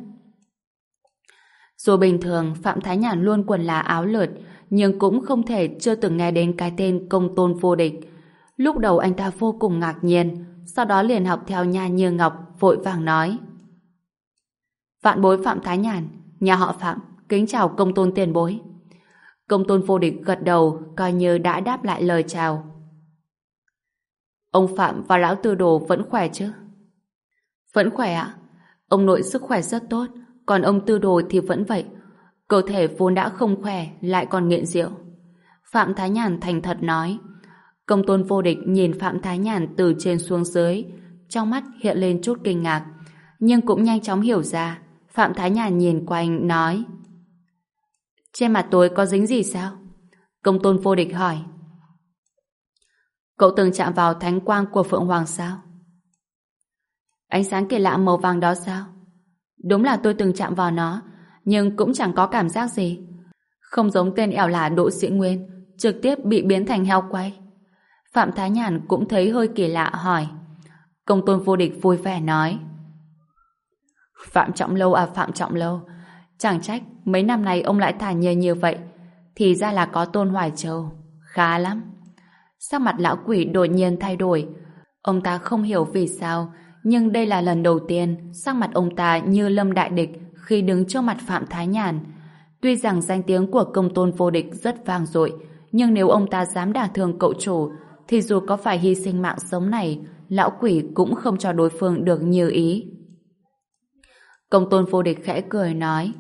Dù bình thường Phạm Thái Nhàn luôn quần là áo lượt, nhưng cũng không thể chưa từng nghe đến cái tên Công Tôn vô địch. Lúc đầu anh ta vô cùng ngạc nhiên, sau đó liền học theo Nha Như Ngọc, vội vàng nói: Vạn bối Phạm Thái Nhàn, nhà họ Phạm, kính chào Công Tôn tiền bối. Công Tôn vô địch gật đầu, coi như đã đáp lại lời chào. Ông Phạm và lão tư đồ vẫn khỏe chứ? Vẫn khỏe ạ. Ông nội sức khỏe rất tốt, còn ông tư đồ thì vẫn vậy. Cơ thể vốn đã không khỏe, lại còn nghiện rượu. Phạm Thái Nhàn thành thật nói. Công Tôn vô địch nhìn Phạm Thái Nhàn từ trên xuống dưới, trong mắt hiện lên chút kinh ngạc, nhưng cũng nhanh chóng hiểu ra. Phạm Thái Nhàn nhìn quanh nói: Trên mặt tôi có dính gì sao? Công Tôn vô địch hỏi. Cậu từng chạm vào thánh quang của Phượng Hoàng sao? Ánh sáng kỳ lạ màu vàng đó sao? Đúng là tôi từng chạm vào nó, nhưng cũng chẳng có cảm giác gì. Không giống tên ẻo lả Đỗ Sĩ Nguyên, trực tiếp bị biến thành heo quay. Phạm Thái Nhàn cũng thấy hơi kỳ lạ hỏi. Công Tôn vô địch vui vẻ nói: Phạm Trọng Lâu à Phạm Trọng Lâu, chẳng trách mấy năm nay ông lại thả nhiên như vậy, thì ra là có Tôn Hoài Châu. Khá lắm. Sắc mặt lão quỷ đột nhiên thay đổi. Ông ta không hiểu vì sao, nhưng đây là lần đầu tiên sắc mặt ông ta như lâm đại địch khi đứng trước mặt Phạm Thái Nhàn. Tuy rằng danh tiếng của Công Tôn vô địch rất vang dội, nhưng nếu ông ta dám đả thương cậu chủ, thì dù có phải hy sinh mạng sống này, lão quỷ cũng không cho đối phương được như ý. Công Tôn vô địch khẽ cười nói: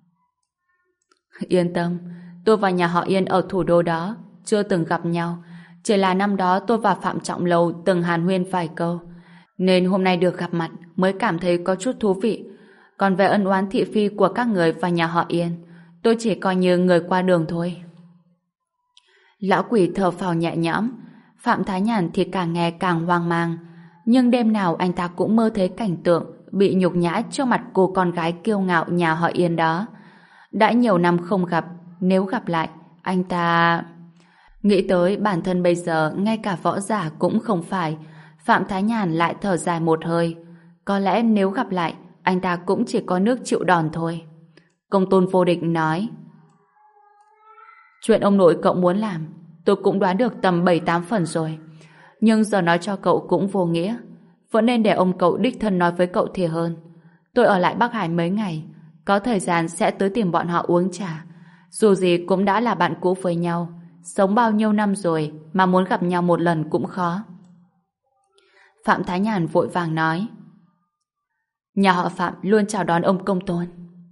Yên tâm, tôi và nhà họ Yên ở thủ đô đó chưa từng gặp nhau, chỉ là năm đó tôi và Phạm Trọng Lâu từng hàn huyên vài câu, nên hôm nay được gặp mặt mới cảm thấy có chút thú vị. Còn về ân oán thị phi của các người và nhà họ Yên, tôi chỉ coi như người qua đường thôi. Lão quỷ thở phào nhẹ nhõm. Phạm Thái Nhàn thì càng nghe càng hoang mang, nhưng đêm nào anh ta cũng mơ thấy cảnh tượng bị nhục nhã trước mặt cô con gái kiêu ngạo nhà họ Yên đó. Đã nhiều năm không gặp, nếu gặp lại, anh ta... Nghĩ tới bản thân bây giờ ngay cả võ giả cũng không phải, Phạm Thái Nhàn lại thở dài một hơi. Có lẽ nếu gặp lại, anh ta cũng chỉ có nước chịu đòn thôi. Công Tôn vô địch nói: Chuyện ông nội cậu muốn làm, tôi cũng đoán được tầm bảy tám phần rồi. Nhưng giờ nói cho cậu cũng vô nghĩa. Vẫn nên để ông cậu đích thân nói với cậu thì hơn. Tôi ở lại Bắc Hải mấy ngày, có thời gian sẽ tới tìm bọn họ uống trà. Dù gì cũng đã là bạn cũ với nhau, sống bao nhiêu năm rồi mà muốn gặp nhau một lần cũng khó. Phạm Thái Nhàn vội vàng nói: Nhà họ Phạm luôn chào đón ông Công Tôn.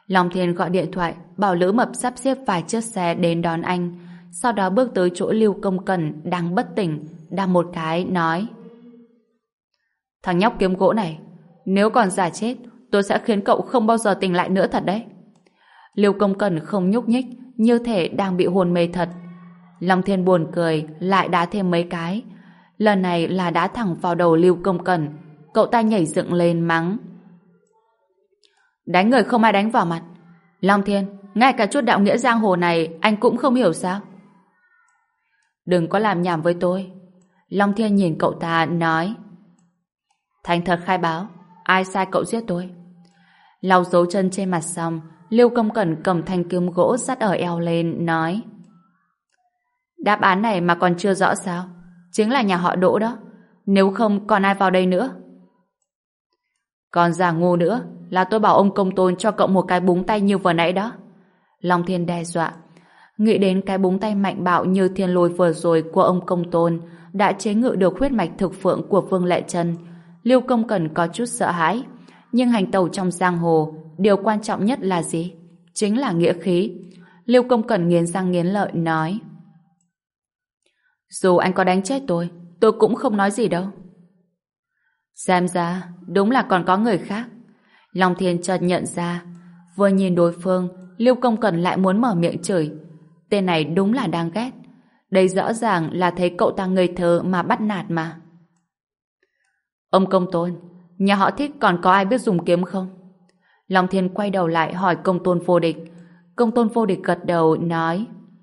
Long Thiên gọi điện thoại bảo Lữ Mập sắp xếp vài chiếc xe đến đón anh, sau đó bước tới chỗ Lưu Công Cẩn đang bất tỉnh, đạp một cái nói: thằng nhóc kiếm gỗ này, nếu còn giả chết tôi sẽ khiến cậu không bao giờ tỉnh lại nữa thật đấy. Lưu Công Cẩn không nhúc nhích, như thể đang bị hôn mê thật. Long Thiên buồn cười, lại đá thêm mấy cái. Lần này là đá thẳng vào đầu Lưu Công Cẩn. Cậu ta nhảy dựng lên mắng: đánh người không ai đánh vào mặt. Long Thiên, ngay cả chút đạo nghĩa giang hồ này anh cũng không hiểu sao? Đừng có làm nhảm với tôi. Long Thiên nhìn cậu ta nói: thành thật khai báo, ai sai cậu giết tôi? Lau dấu chân trên mặt xong, Lưu Công Cẩn cầm thanh kiếm gỗ dắt ở eo lên, nói: đáp án này mà còn chưa rõ sao? Chính là nhà họ Đỗ đó. Nếu không còn ai vào đây nữa? Còn giả ngu nữa là tôi bảo ông Công Tôn cho cậu một cái búng tay như vừa nãy đó. Long Thiên đe dọa. Nghĩ đến cái búng tay mạnh bạo như thiên lôi vừa rồi của ông Công Tôn đã chế ngự được huyết mạch thực phượng của Vương Lệ Trân, Lưu Công Cẩn có chút sợ hãi. Nhưng hành tẩu trong giang hồ, điều quan trọng nhất là gì? Chính là nghĩa khí. Lưu Công Cẩn nghiến răng nghiến lợi nói: dù anh có đánh chết tôi, tôi cũng không nói gì đâu. Xem ra, đúng là còn có người khác. Long Thiên chợt nhận ra, vừa nhìn đối phương, Lưu Công Cẩn lại muốn mở miệng chửi. Tên này đúng là đáng ghét. Đây rõ ràng là thấy cậu ta ngây thơ mà bắt nạt mà. Ông Công Tôn, nhà họ Thích còn có ai biết dùng kiếm không? Long Thiên quay đầu lại hỏi Công Tôn Vô Địch. Công Tôn Vô Địch gật đầu nói: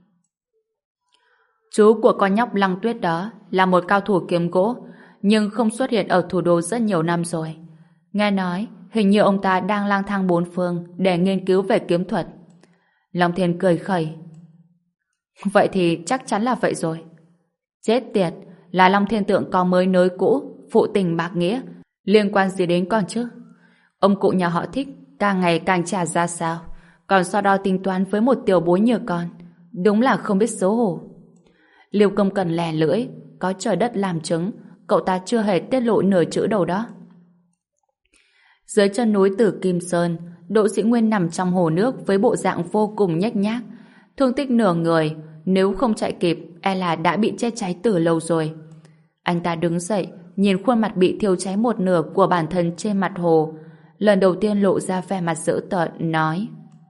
chú của con nhóc Lăng Tuyết đó là một cao thủ kiếm gỗ, nhưng không xuất hiện ở thủ đô rất nhiều năm rồi. Nghe nói, hình như ông ta đang lang thang bốn phương để nghiên cứu về kiếm thuật. Long Thiên cười khẩy: vậy thì chắc chắn là vậy rồi. Chết tiệt, là Long Thiên Tượng có mới nối cũ, phụ tình bạc nghĩa, liên quan gì đến con chứ? Ông cụ nhà họ Thích càng ngày càng trả ra sao, còn so đo tính toán với một tiểu bối như con, đúng là không biết xấu hổ. Lưu Công Cần lè lưỡi, có trời đất làm chứng, cậu ta chưa hề tiết lộ nửa chữ đâu đó. Dưới chân núi Tử Kim Sơn, Đỗ Sĩ Nguyên nằm trong hồ nước với bộ dạng vô cùng nhếch nhác, thương tích nửa người, nếu không chạy kịp, e là đã bị chết cháy từ lâu rồi. Anh ta đứng dậy, nhìn khuôn mặt bị thiêu cháy một nửa của bản thân trên mặt hồ, lần đầu tiên lộ ra vẻ mặt dữ tợn, nói: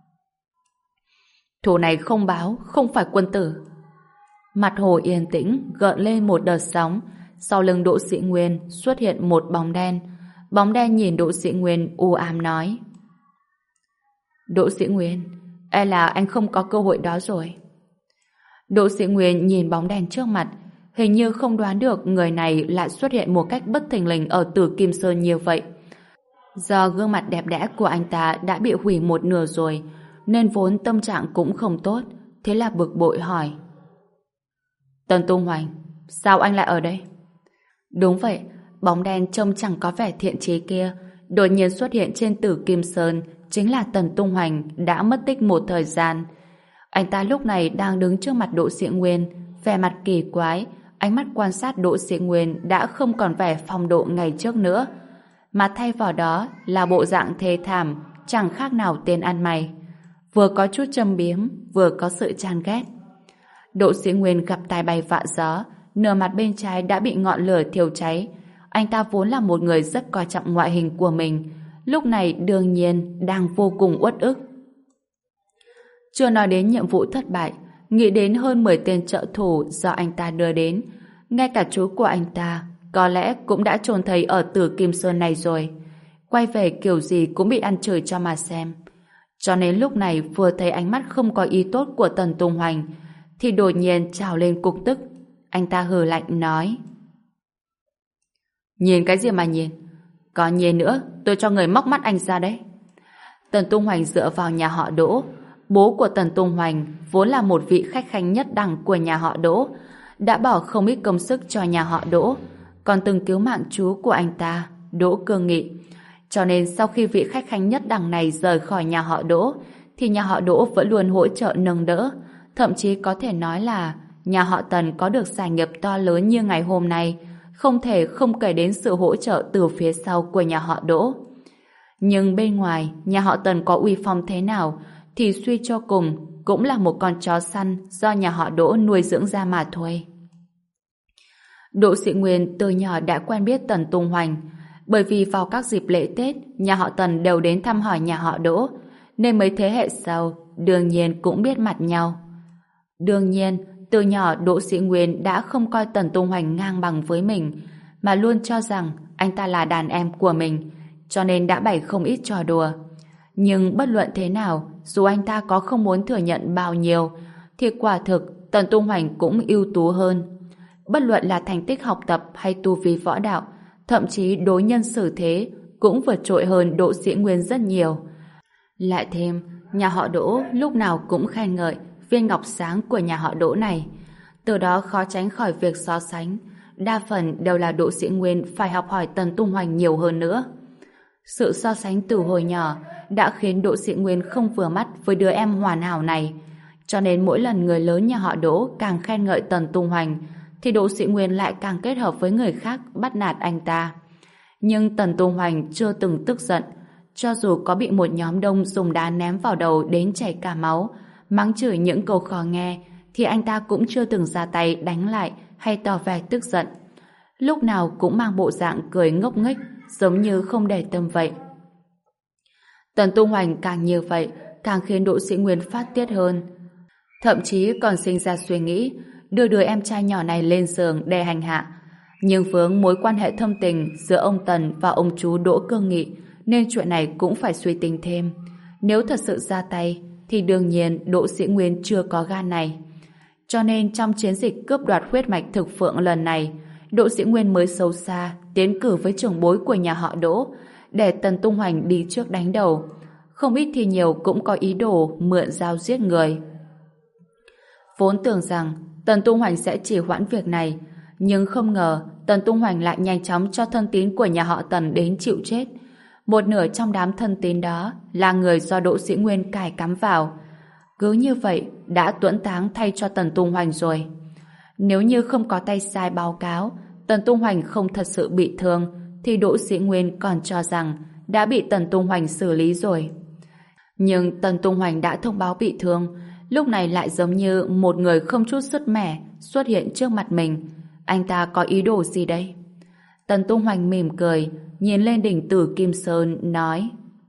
thù này không báo, không phải quân tử. Mặt hồ yên tĩnh, gợn lên một đợt sóng, sau lưng Đỗ Sĩ Nguyên xuất hiện một bóng đen. Bóng đen nhìn Đỗ Sĩ Nguyên u ám nói: Đỗ Sĩ Nguyên, e là anh không có cơ hội đó rồi. Đỗ Sĩ Nguyên nhìn bóng đen trước mặt, hình như không đoán được người này lại xuất hiện một cách bất thình lình ở Tử Kim Sơn như vậy. Do gương mặt đẹp đẽ của anh ta đã bị hủy một nửa rồi, nên vốn tâm trạng cũng không tốt, thế là bực bội hỏi: Tần Tung Hoành, sao anh lại ở đây? Đúng vậy, bóng đen trông chẳng có vẻ thiện chí kia, đột nhiên xuất hiện trên Tử Kim Sơn chính là Tần Tung Hoành đã mất tích một thời gian. Anh ta lúc này đang đứng trước mặt Đỗ Sĩ Nguyên, vẻ mặt kỳ quái, ánh mắt quan sát Đỗ Sĩ Nguyên đã không còn vẻ phong độ ngày trước nữa, mà thay vào đó là bộ dạng thê thảm, chẳng khác nào tên ăn mày, vừa có chút châm biếm, vừa có sự chán ghét. Đỗ Sĩ Nguyên gặp tai bay vạ gió, nửa mặt bên trái đã bị ngọn lửa thiêu cháy. Anh ta vốn là một người rất coi trọng ngoại hình của mình, lúc này đương nhiên đang vô cùng uất ức. Chưa nói đến nhiệm vụ thất bại, nghĩ đến hơn mười tên trợ thủ do anh ta đưa đến, ngay cả chú của anh ta có lẽ cũng đã chôn thây ở Tử Kim Sơn này rồi. Quay về kiểu gì cũng bị ăn chửi cho mà xem. Cho nên lúc này vừa thấy ánh mắt không có ý tốt của Tần Tung Hoành thì đột nhiên trào lên cục tức. Anh ta hừ lạnh nói: Nhìn cái gì mà nhìn? Có nhìn nữa, tôi cho người móc mắt anh ra đấy. Tần Tung Hoành dựa vào nhà họ Đỗ. Bố của Tần Tung Hoành vốn là một vị khách khanh nhất đẳng của nhà họ Đỗ, đã bỏ không ít công sức cho nhà họ Đỗ, còn từng cứu mạng chú của anh ta, Đỗ Cương Nghị. Cho nên sau khi vị khách khanh nhất đẳng này rời khỏi nhà họ Đỗ, thì nhà họ Đỗ vẫn luôn hỗ trợ nâng đỡ, thậm chí có thể nói là nhà họ Tần có được sản nghiệp to lớn như ngày hôm nay, không thể không kể đến sự hỗ trợ từ phía sau của nhà họ Đỗ. Nhưng bên ngoài, nhà họ Tần có uy phong thế nào thì suy cho cùng cũng là một con chó săn do nhà họ Đỗ nuôi dưỡng ra mà thôi. Đỗ Sĩ Nguyên từ nhỏ đã quen biết Tần Tung Hoành, bởi vì vào các dịp lễ Tết, nhà họ Tần đều đến thăm hỏi nhà họ Đỗ, nên mấy thế hệ sau đương nhiên cũng biết mặt nhau. Đương nhiên, từ nhỏ Đỗ Sĩ Nguyên đã không coi Tần Tung Hoành ngang bằng với mình, mà luôn cho rằng anh ta là đàn em của mình, cho nên đã bày không ít trò đùa. Nhưng bất luận thế nào, dù anh ta có không muốn thừa nhận bao nhiêu, thì quả thực Tần Tung Hoành cũng ưu tú hơn. Bất luận là thành tích học tập hay tu vi võ đạo, thậm chí đối nhân xử thế cũng vượt trội hơn Đỗ Sĩ Nguyên rất nhiều. Lại thêm, nhà họ Đỗ lúc nào cũng khen ngợi viên ngọc sáng của nhà họ Đỗ này. Từ đó khó tránh khỏi việc so sánh. Đa phần đều là Đỗ Sĩ Nguyên phải học hỏi Tần Tung Hoành nhiều hơn nữa. Sự so sánh từ hồi nhỏ đã khiến Đỗ Sĩ Nguyên không vừa mắt với đứa em hoàn hảo này. Cho nên mỗi lần người lớn nhà họ Đỗ càng khen ngợi Tần Tung Hoành, thì Đỗ Sĩ Nguyên lại càng kết hợp với người khác bắt nạt anh ta. Nhưng Tần Tung Hoành chưa từng tức giận. Cho dù có bị một nhóm đông dùng đá ném vào đầu đến chảy cả máu, mắng chửi những câu khó nghe, thì anh ta cũng chưa từng ra tay đánh lại hay tỏ vẻ tức giận. Lúc nào cũng mang bộ dạng cười ngốc nghếch, giống như không để tâm vậy. Tần Tung Hoành càng như vậy, càng khiến Đỗ Sĩ Nguyên phát tiết hơn. Thậm chí còn sinh ra suy nghĩ đưa đứa em trai nhỏ này lên giường để hành hạ. Nhưng vướng mối quan hệ thâm tình giữa ông Tần và ông chú Đỗ Cương Nghị, nên chuyện này cũng phải suy tính thêm. Nếu thật sự ra tay, thì đương nhiên Đỗ Sĩ Nguyên chưa có gan này. Cho nên trong chiến dịch cướp đoạt huyết mạch thực phượng lần này, Đỗ Sĩ Nguyên mới xấu xa tiến cử với trưởng bối của nhà họ Đỗ để Tần Tung Hoành đi trước đánh đầu. Không ít thì nhiều cũng có ý đồ mượn dao giết người. Vốn tưởng rằng Tần Tung Hoành sẽ chỉ hoãn việc này, nhưng không ngờ Tần Tung Hoành lại nhanh chóng cho thân tín của nhà họ Tần đến chịu chết. Một nửa trong đám thân tín đó là người do Đỗ Sĩ Nguyên cài cắm vào. Cứ như vậy đã tuẫn táng thay cho Tần Tung Hoành rồi. Nếu như không có tay sai báo cáo Tần Tung Hoành không thật sự bị thương, thì Đỗ Sĩ Nguyên còn cho rằng đã bị Tần Tung Hoành xử lý rồi. Nhưng Tần Tung Hoành đã thông báo bị thương, lúc này lại giống như một người không chút sức mẻ xuất hiện trước mặt mình. Anh ta có ý đồ gì đây? Tần Tung Hoành mỉm cười, nhìn lên đỉnh Tử Kim Sơn, nói: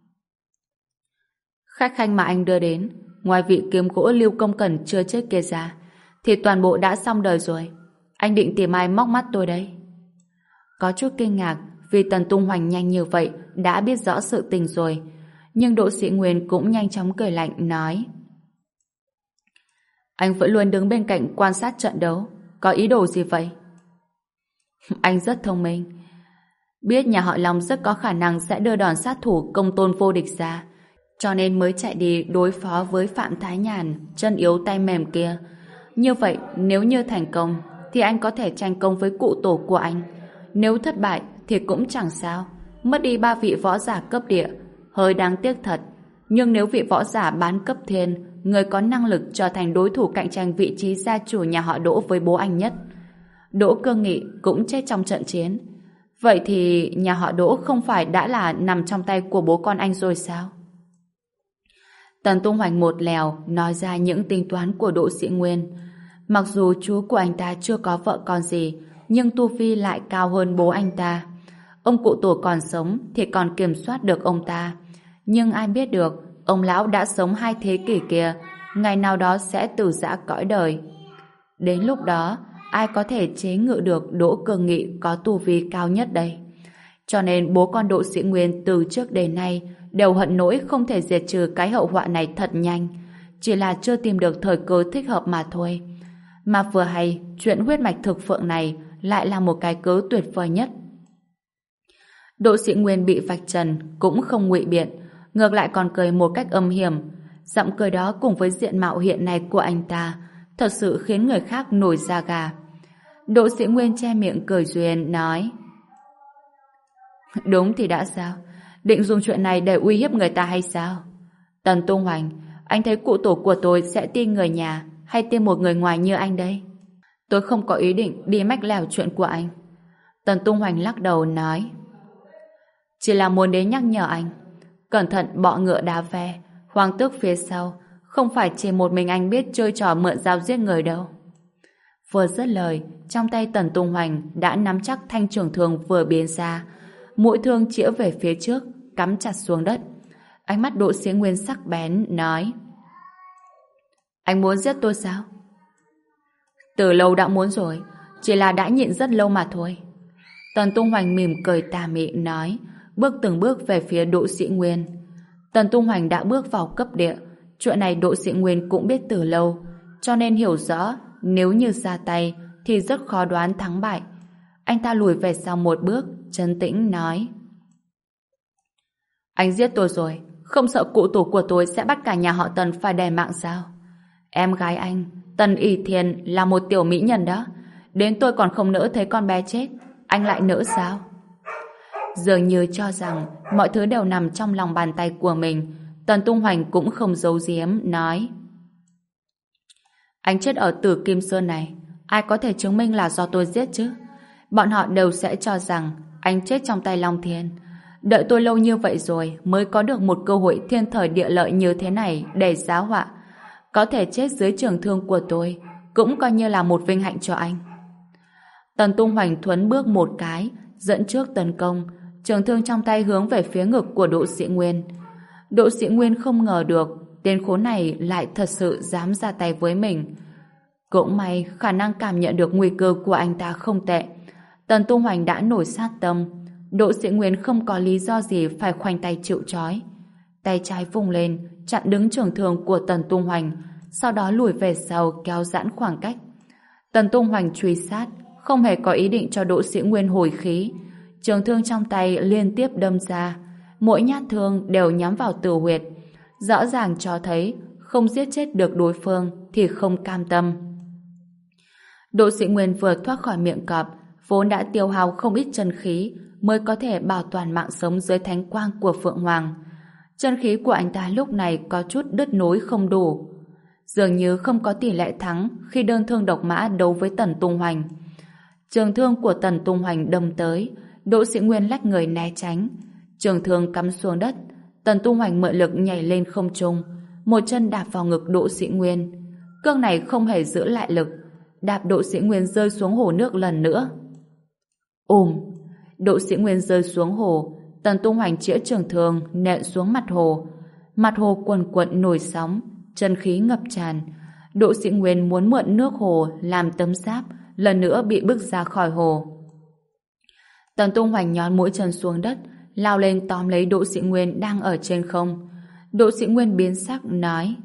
Khách khanh mà anh đưa đến, ngoài vị kiếm gỗ Lưu Công Cẩn chưa chết kia ra, thì toàn bộ đã xong đời rồi. Anh định tìm ai móc mắt tôi đấy? Có chút kinh ngạc vì Tần Tung Hoành nhanh như vậy đã biết rõ sự tình rồi. Nhưng Đỗ Sĩ Nguyên cũng nhanh chóng cười lạnh, nói: Anh vẫn luôn đứng bên cạnh quan sát trận đấu, có ý đồ gì vậy? Anh rất thông minh, biết nhà họ Long rất có khả năng sẽ đưa đòn sát thủ Công Tôn vô địch ra, cho nên mới chạy đi đối phó với Phạm Thái Nhàn, chân yếu tay mềm kia. Như vậy, nếu như thành công, thì anh có thể tranh công với cụ tổ của anh. Nếu thất bại, thì cũng chẳng sao. Mất đi ba vị võ giả cấp địa, hơi đáng tiếc thật. Nhưng nếu vị võ giả bán cấp thiên, người có năng lực trở thành đối thủ cạnh tranh vị trí gia chủ nhà họ Đỗ với bố anh nhất, Đỗ Cương Nghị cũng chết trong trận chiến, vậy thì nhà họ Đỗ không phải đã là nằm trong tay của bố con anh rồi sao? Tần Tung Hoành một lèo nói ra những tính toán của Đỗ Sĩ Nguyên. Mặc dù chú của anh ta chưa có vợ con gì, nhưng tu vi lại cao hơn bố anh ta. Ông cụ tổ còn sống thì còn kiểm soát được ông ta. Nhưng ai biết được, ông lão đã sống hai thế kỷ kia, ngày nào đó sẽ từ giã cõi đời. Đến lúc đó, ai có thể chế ngự được Đỗ Cương Nghị có tu vi cao nhất đây? Cho nên bố con Đỗ Sĩ Nguyên từ trước đến nay đều hận nỗi không thể diệt trừ cái hậu họa này thật nhanh, chỉ là chưa tìm được thời cơ thích hợp mà thôi. Mà vừa hay, chuyện huyết mạch thực phượng này lại là một cái cớ tuyệt vời nhất. Đỗ Sĩ Nguyên bị vạch trần cũng không ngụy biện, ngược lại còn cười một cách âm hiểm. Giọng cười đó cùng với diện mạo hiện nay của anh ta thật sự khiến người khác nổi da gà. Đỗ Sĩ Nguyên che miệng cười duyên, nói: Đúng thì đã sao? Định dùng chuyện này để uy hiếp người ta hay sao? Tần Tung Hoành, anh thấy cụ tổ của tôi sẽ tin người nhà hay tin một người ngoài như anh đây? Tôi không có ý định đi mách lèo chuyện của anh. Tần Tung Hoành lắc đầu nói: Chỉ là muốn đến nhắc nhở anh, cẩn thận bọ ngựa đá ve. Hoàng tước phía sau, không phải chỉ một mình anh biết chơi trò mượn dao giết người đâu. Vừa dứt lời, trong tay Tần Tung Hoành đã nắm chắc thanh trường thương vừa biến ra. Mũi thương chĩa về phía trước, cắm chặt xuống đất. Ánh mắt Đỗ Sĩ Nguyên sắc bén, nói: Anh muốn giết tôi sao? Từ lâu đã muốn rồi, chỉ là đã nhịn rất lâu mà thôi. Tần Tung Hoành mỉm cười tà mị nói, bước từng bước về phía Đỗ Sĩ Nguyên. Tần Tung Hoành đã bước vào cấp địa, chuyện này Đỗ Sĩ Nguyên cũng biết từ lâu, cho nên hiểu rõ nếu như ra tay thì rất khó đoán thắng bại. Anh ta lùi về sau một bước, trấn tĩnh nói: Anh giết tôi rồi, không sợ cụ tổ của tôi sẽ bắt cả nhà họ Tần phải đền mạng sao? Em gái anh, Tần ỷ Thiền là một tiểu mỹ nhân đó. Đến tôi còn không nỡ thấy con bé chết, anh lại nỡ sao? Dường như cho rằng mọi thứ đều nằm trong lòng bàn tay của mình, Tần Tung Hoành cũng không giấu giếm, nói: Anh chết ở Tử Kim Sơn này, ai có thể chứng minh là do tôi giết chứ? Bọn họ đều sẽ cho rằng anh chết trong tay Long Thiên. Đợi tôi lâu như vậy rồi mới có được một cơ hội thiên thời địa lợi như thế này để giáo họa. Có thể chết dưới trường thương của tôi cũng coi như là một vinh hạnh cho anh. Tần Tung Hoành thuấn bước một cái, dẫn trước tấn công, trường thương trong tay hướng về phía ngực của Đỗ Sĩ Nguyên. Đỗ Sĩ Nguyên không ngờ được tên khốn này lại thật sự dám ra tay với mình. Cũng may khả năng cảm nhận được nguy cơ của anh ta không tệ. Tần Tung Hoành đã nổi sát tâm, Đỗ Sĩ Nguyên không có lý do gì phải khoanh tay chịu trói. Tay trái vung lên chặn đứng trường thương của Tần Tung Hoành, sau đó lùi về sau kéo giãn khoảng cách. Tần Tung Hoành truy sát, không hề có ý định cho Đỗ Sĩ Nguyên hồi khí. Trường thương trong tay liên tiếp đâm ra, mỗi nhát thương đều nhắm vào tử huyệt, rõ ràng cho thấy không giết chết được đối phương thì không cam tâm. Đỗ Sĩ Nguyên vừa thoát khỏi miệng cọp, vốn đã tiêu hao không ít chân khí mới có thể bảo toàn mạng sống dưới thánh quang của Phượng Hoàng. Chân khí của anh ta lúc này có chút đứt nối không đủ, dường như không có tỷ lệ thắng khi đơn thương độc mã đấu với Tần Tung Hoành. Trường thương của Tần Tung Hoành đâm tới, Đỗ Sĩ Nguyên lách người né tránh, trường thương cắm xuống đất. Tần Tung Hoành mượn lực nhảy lên không trung, một chân đạp vào ngực Đỗ Sĩ Nguyên. Cước này không hề giữ lại lực, đạp Đỗ Sĩ Nguyên rơi xuống hồ nước lần nữa. Ùm, Đỗ Sĩ Nguyên rơi xuống hồ, Tần Tung Hoành chĩa trường thương nện xuống mặt hồ. Mặt hồ cuồn cuộn nổi sóng, chân khí ngập tràn. Đỗ Sĩ Nguyên muốn mượn nước hồ làm tấm giáp, lần nữa bị bức ra khỏi hồ. Tần Tung Hoành nhón mũi chân xuống đất, lao lên tóm lấy Đỗ Sĩ Nguyên đang ở trên không. Đỗ Sĩ Nguyên biến sắc nói: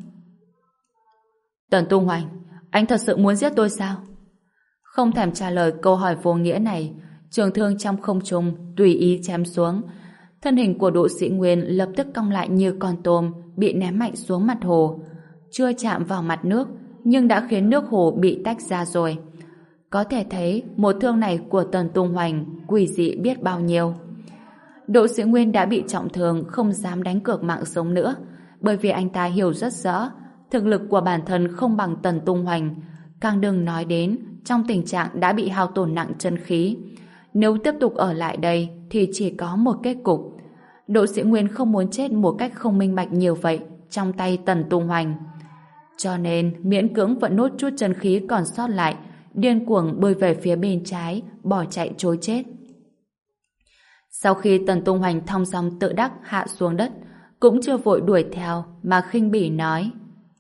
Tần Tung Hoành, anh thật sự muốn giết tôi sao? Không thèm trả lời câu hỏi vô nghĩa này, trường thương trong không trung tùy ý chém xuống. Thân hình của Đỗ Sĩ Nguyên lập tức cong lại như con tôm bị ném mạnh xuống mặt hồ. Chưa chạm vào mặt nước, nhưng đã khiến nước hồ bị tách ra rồi. Có thể thấy một thương này của Tần Tung Hoành quỷ dị biết bao nhiêu. Đỗ Sĩ Nguyên đã bị trọng thương, không dám đánh cược mạng sống nữa, bởi vì anh ta hiểu rất rõ thực lực của bản thân không bằng Tần Tung Hoành, càng đừng nói đến trong tình trạng đã bị hao tổn nặng chân khí. Nếu tiếp tục ở lại đây thì chỉ có một kết cục. Đỗ Sĩ Nguyên không muốn chết một cách không minh bạch nhiều vậy trong tay Tần Tung Hoành, cho nên miễn cưỡng vẫn nốt chút chân khí còn sót lại, điên cuồng bơi về phía bên trái, bỏ chạy trối chết. Sau khi Tần Tung Hoành thong dong tự đắc hạ xuống đất, cũng chưa vội đuổi theo mà khinh bỉ nói: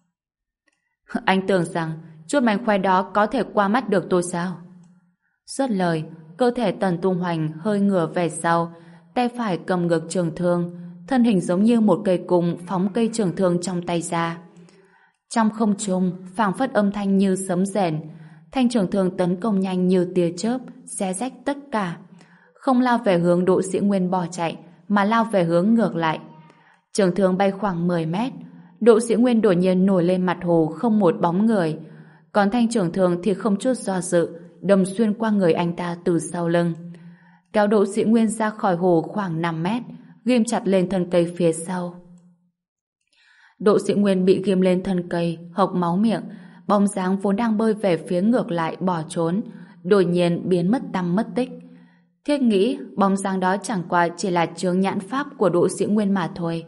Anh tưởng rằng chút mánh khoe đó có thể qua mắt được tôi sao? Dứt lời, cơ thể Tần Tung Hoành hơi ngửa về sau, tay phải cầm ngược trường thương, thân hình giống như một cây cung phóng cây trường thương trong tay ra. Trong không trung phảng phất âm thanh như sấm rền, thanh trường thương tấn công nhanh như tia chớp, xé rách tất cả, không lao về hướng Đỗ Sĩ Nguyên bỏ chạy mà lao về hướng ngược lại. Trường thương bay khoảng mười mét, Đỗ Sĩ Nguyên đột nhiên nổi lên mặt hồ không một bóng người, còn thanh trường thương thì không chút do dự đâm xuyên qua người anh ta từ sau lưng, kéo Đỗ Sĩ Nguyên ra khỏi hồ khoảng năm mét, ghim chặt lên thân cây phía sau. Đỗ Sĩ Nguyên bị ghim lên thân cây, hộc máu miệng, bóng dáng vốn đang bơi về phía ngược lại bỏ trốn, đột nhiên biến mất tăm mất tích. Thiết nghĩ bóng dáng đó chẳng qua chỉ là chướng nhãn pháp của Đỗ Sĩ Nguyên mà thôi,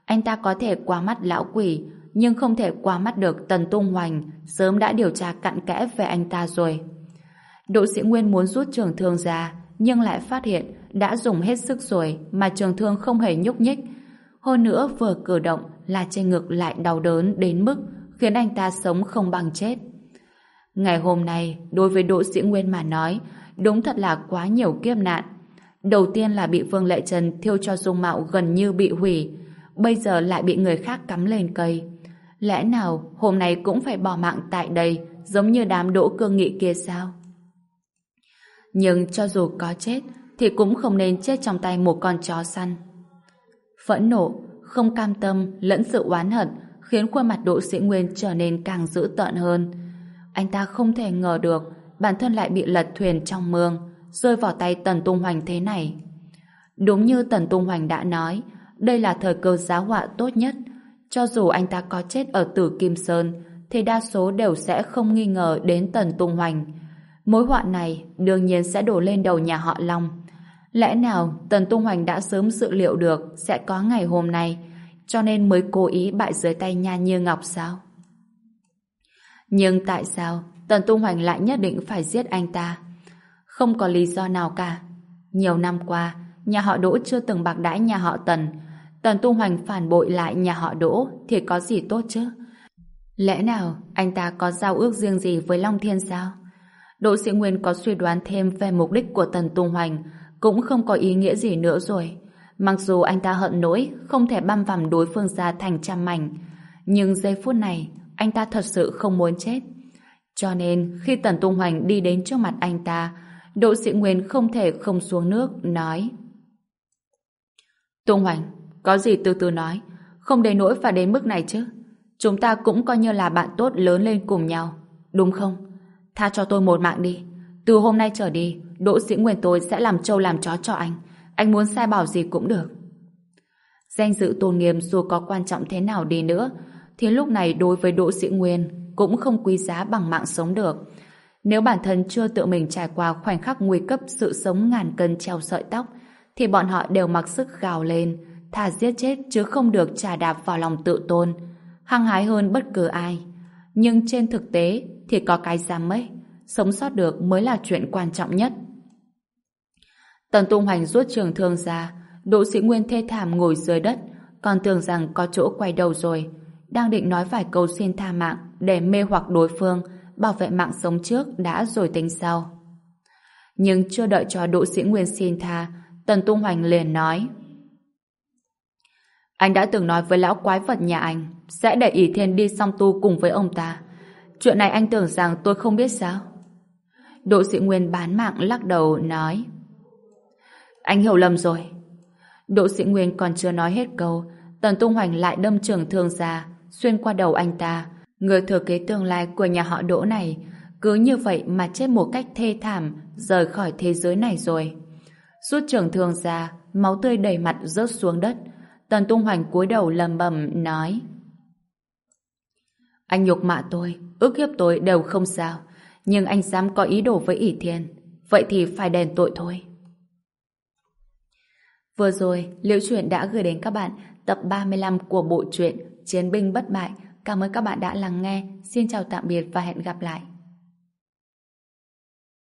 Anh ta có thể qua mắt lão quỷ, nhưng không thể qua mắt được Tần Tung Hoành, sớm đã điều tra cặn kẽ về anh ta rồi. Đỗ Sĩ Nguyên muốn rút trường thương ra, nhưng lại phát hiện đã dùng hết sức rồi mà trường thương không hề nhúc nhích. Hơn nữa vừa cử động là trên ngực lại đau đớn đến mức khiến anh ta sống không bằng chết. Ngày hôm nay, đối với Đỗ Sĩ Nguyên mà nói, đúng thật là quá nhiều kiếp nạn. Đầu tiên là bị Vương Lệ Trần thiêu cho dung mạo gần như bị hủy, bây giờ lại bị người khác cắm lên cây. Lẽ nào hôm nay cũng phải bỏ mạng tại đây, giống như đám Đỗ Cương Nghị kia sao? Nhưng cho dù có chết, thì cũng không nên chết trong tay một con chó săn. Phẫn nộ, không cam tâm, lẫn sự oán hận khiến khuôn mặt Đỗ Sĩ Nguyên trở nên càng dữ tợn hơn. Anh ta không thể ngờ được bản thân lại bị lật thuyền trong mương, rơi vào tay Tần Tung Hoành thế này. Đúng như Tần Tung Hoành đã nói, đây là thời cơ giáo họa tốt nhất. Cho dù anh ta có chết ở Tử Kim Sơn, thì đa số đều sẽ không nghi ngờ đến Tần Tung Hoành. Mối họa này đương nhiên sẽ đổ lên đầu nhà họ Long. Lẽ nào Tần Tung Hoành đã sớm dự liệu được sẽ có ngày hôm nay, cho nên mới cố ý bại dưới tay Nha Như Ngọc sao? Nhưng tại sao Tần Tung Hoành lại nhất định phải giết anh ta? Không có lý do nào cả. Nhiều năm qua, nhà họ Đỗ chưa từng bạc đãi nhà họ Tần. Tần Tung Hoành phản bội lại nhà họ Đỗ thì có gì tốt chứ? Lẽ nào anh ta có giao ước riêng gì với Long Thiên sao? Đỗ Sĩ Nguyên có suy đoán thêm về mục đích của Tần Tung Hoành cũng không có ý nghĩa gì nữa rồi. Mặc dù anh ta hận nỗi không thể băm vằm đối phương ra thành trăm mảnh, nhưng giây phút này anh ta thật sự không muốn chết. Cho nên khi Tần Tung Hoành đi đến trước mặt anh ta, Đỗ Sĩ Nguyên không thể không xuống nước nói: Tung Hoành, có gì từ từ nói, không đến nỗi phải đến mức này chứ. Chúng ta cũng coi như là bạn tốt lớn lên cùng nhau, đúng không? Tha cho tôi một mạng đi. Từ hôm nay trở đi, Đỗ Sĩ Nguyên tôi sẽ làm trâu làm chó cho anh. Anh muốn sai bảo gì cũng được. Danh dự tôn nghiêm dù có quan trọng thế nào đi nữa, thì lúc này đối với Đỗ Sĩ Nguyên cũng không quý giá bằng mạng sống được. Nếu bản thân chưa tự mình trải qua khoảnh khắc nguy cấp sự sống ngàn cân treo sợi tóc, thì bọn họ đều mặc sức gào lên, thà giết chết chứ không được chà đạp vào lòng tự tôn, hăng hái hơn bất cứ ai. Nhưng trên thực tế thì có cái dám mấy, sống sót được mới là chuyện quan trọng nhất. Tần Tung Hoành rút trường thương ra, Đỗ Sĩ Nguyên thê thảm ngồi dưới đất, còn tưởng rằng có chỗ quay đầu rồi, đang định nói vài câu xin tha mạng để mê hoặc đối phương, bảo vệ mạng sống trước đã rồi tính sau. Nhưng chưa đợi cho Đỗ Sĩ Nguyên xin tha, Tần Tung Hoành liền nói: Anh đã từng nói với lão quái vật nhà anh sẽ để ỷ Thiên đi song tu cùng với ông ta. Chuyện này anh tưởng rằng tôi không biết sao? Đỗ Sĩ Nguyên bán mạng lắc đầu nói: Anh hiểu lầm rồi. Đỗ Sĩ Nguyên còn chưa nói hết câu, Tần Tung Hoành lại đâm trường thương ra, xuyên qua đầu anh ta. Người thừa kế tương lai của nhà họ Đỗ này cứ như vậy mà chết một cách thê thảm, rời khỏi thế giới này rồi. Rút trường thương ra, máu tươi đầy mặt rớt xuống đất. Tần Tung Hoành cúi đầu lầm bầm nói: Anh nhục mạ tôi, ức hiếp tôi đều không sao, nhưng anh dám có ý đồ với ỷ Thiên, vậy thì phải đền tội thôi. Vừa rồi, Liễu Chuyện đã gửi đến các bạn tập ba mươi lăm của bộ truyện Chiến binh bất bại. Cảm ơn các bạn đã lắng nghe. Xin chào tạm biệt và hẹn gặp lại.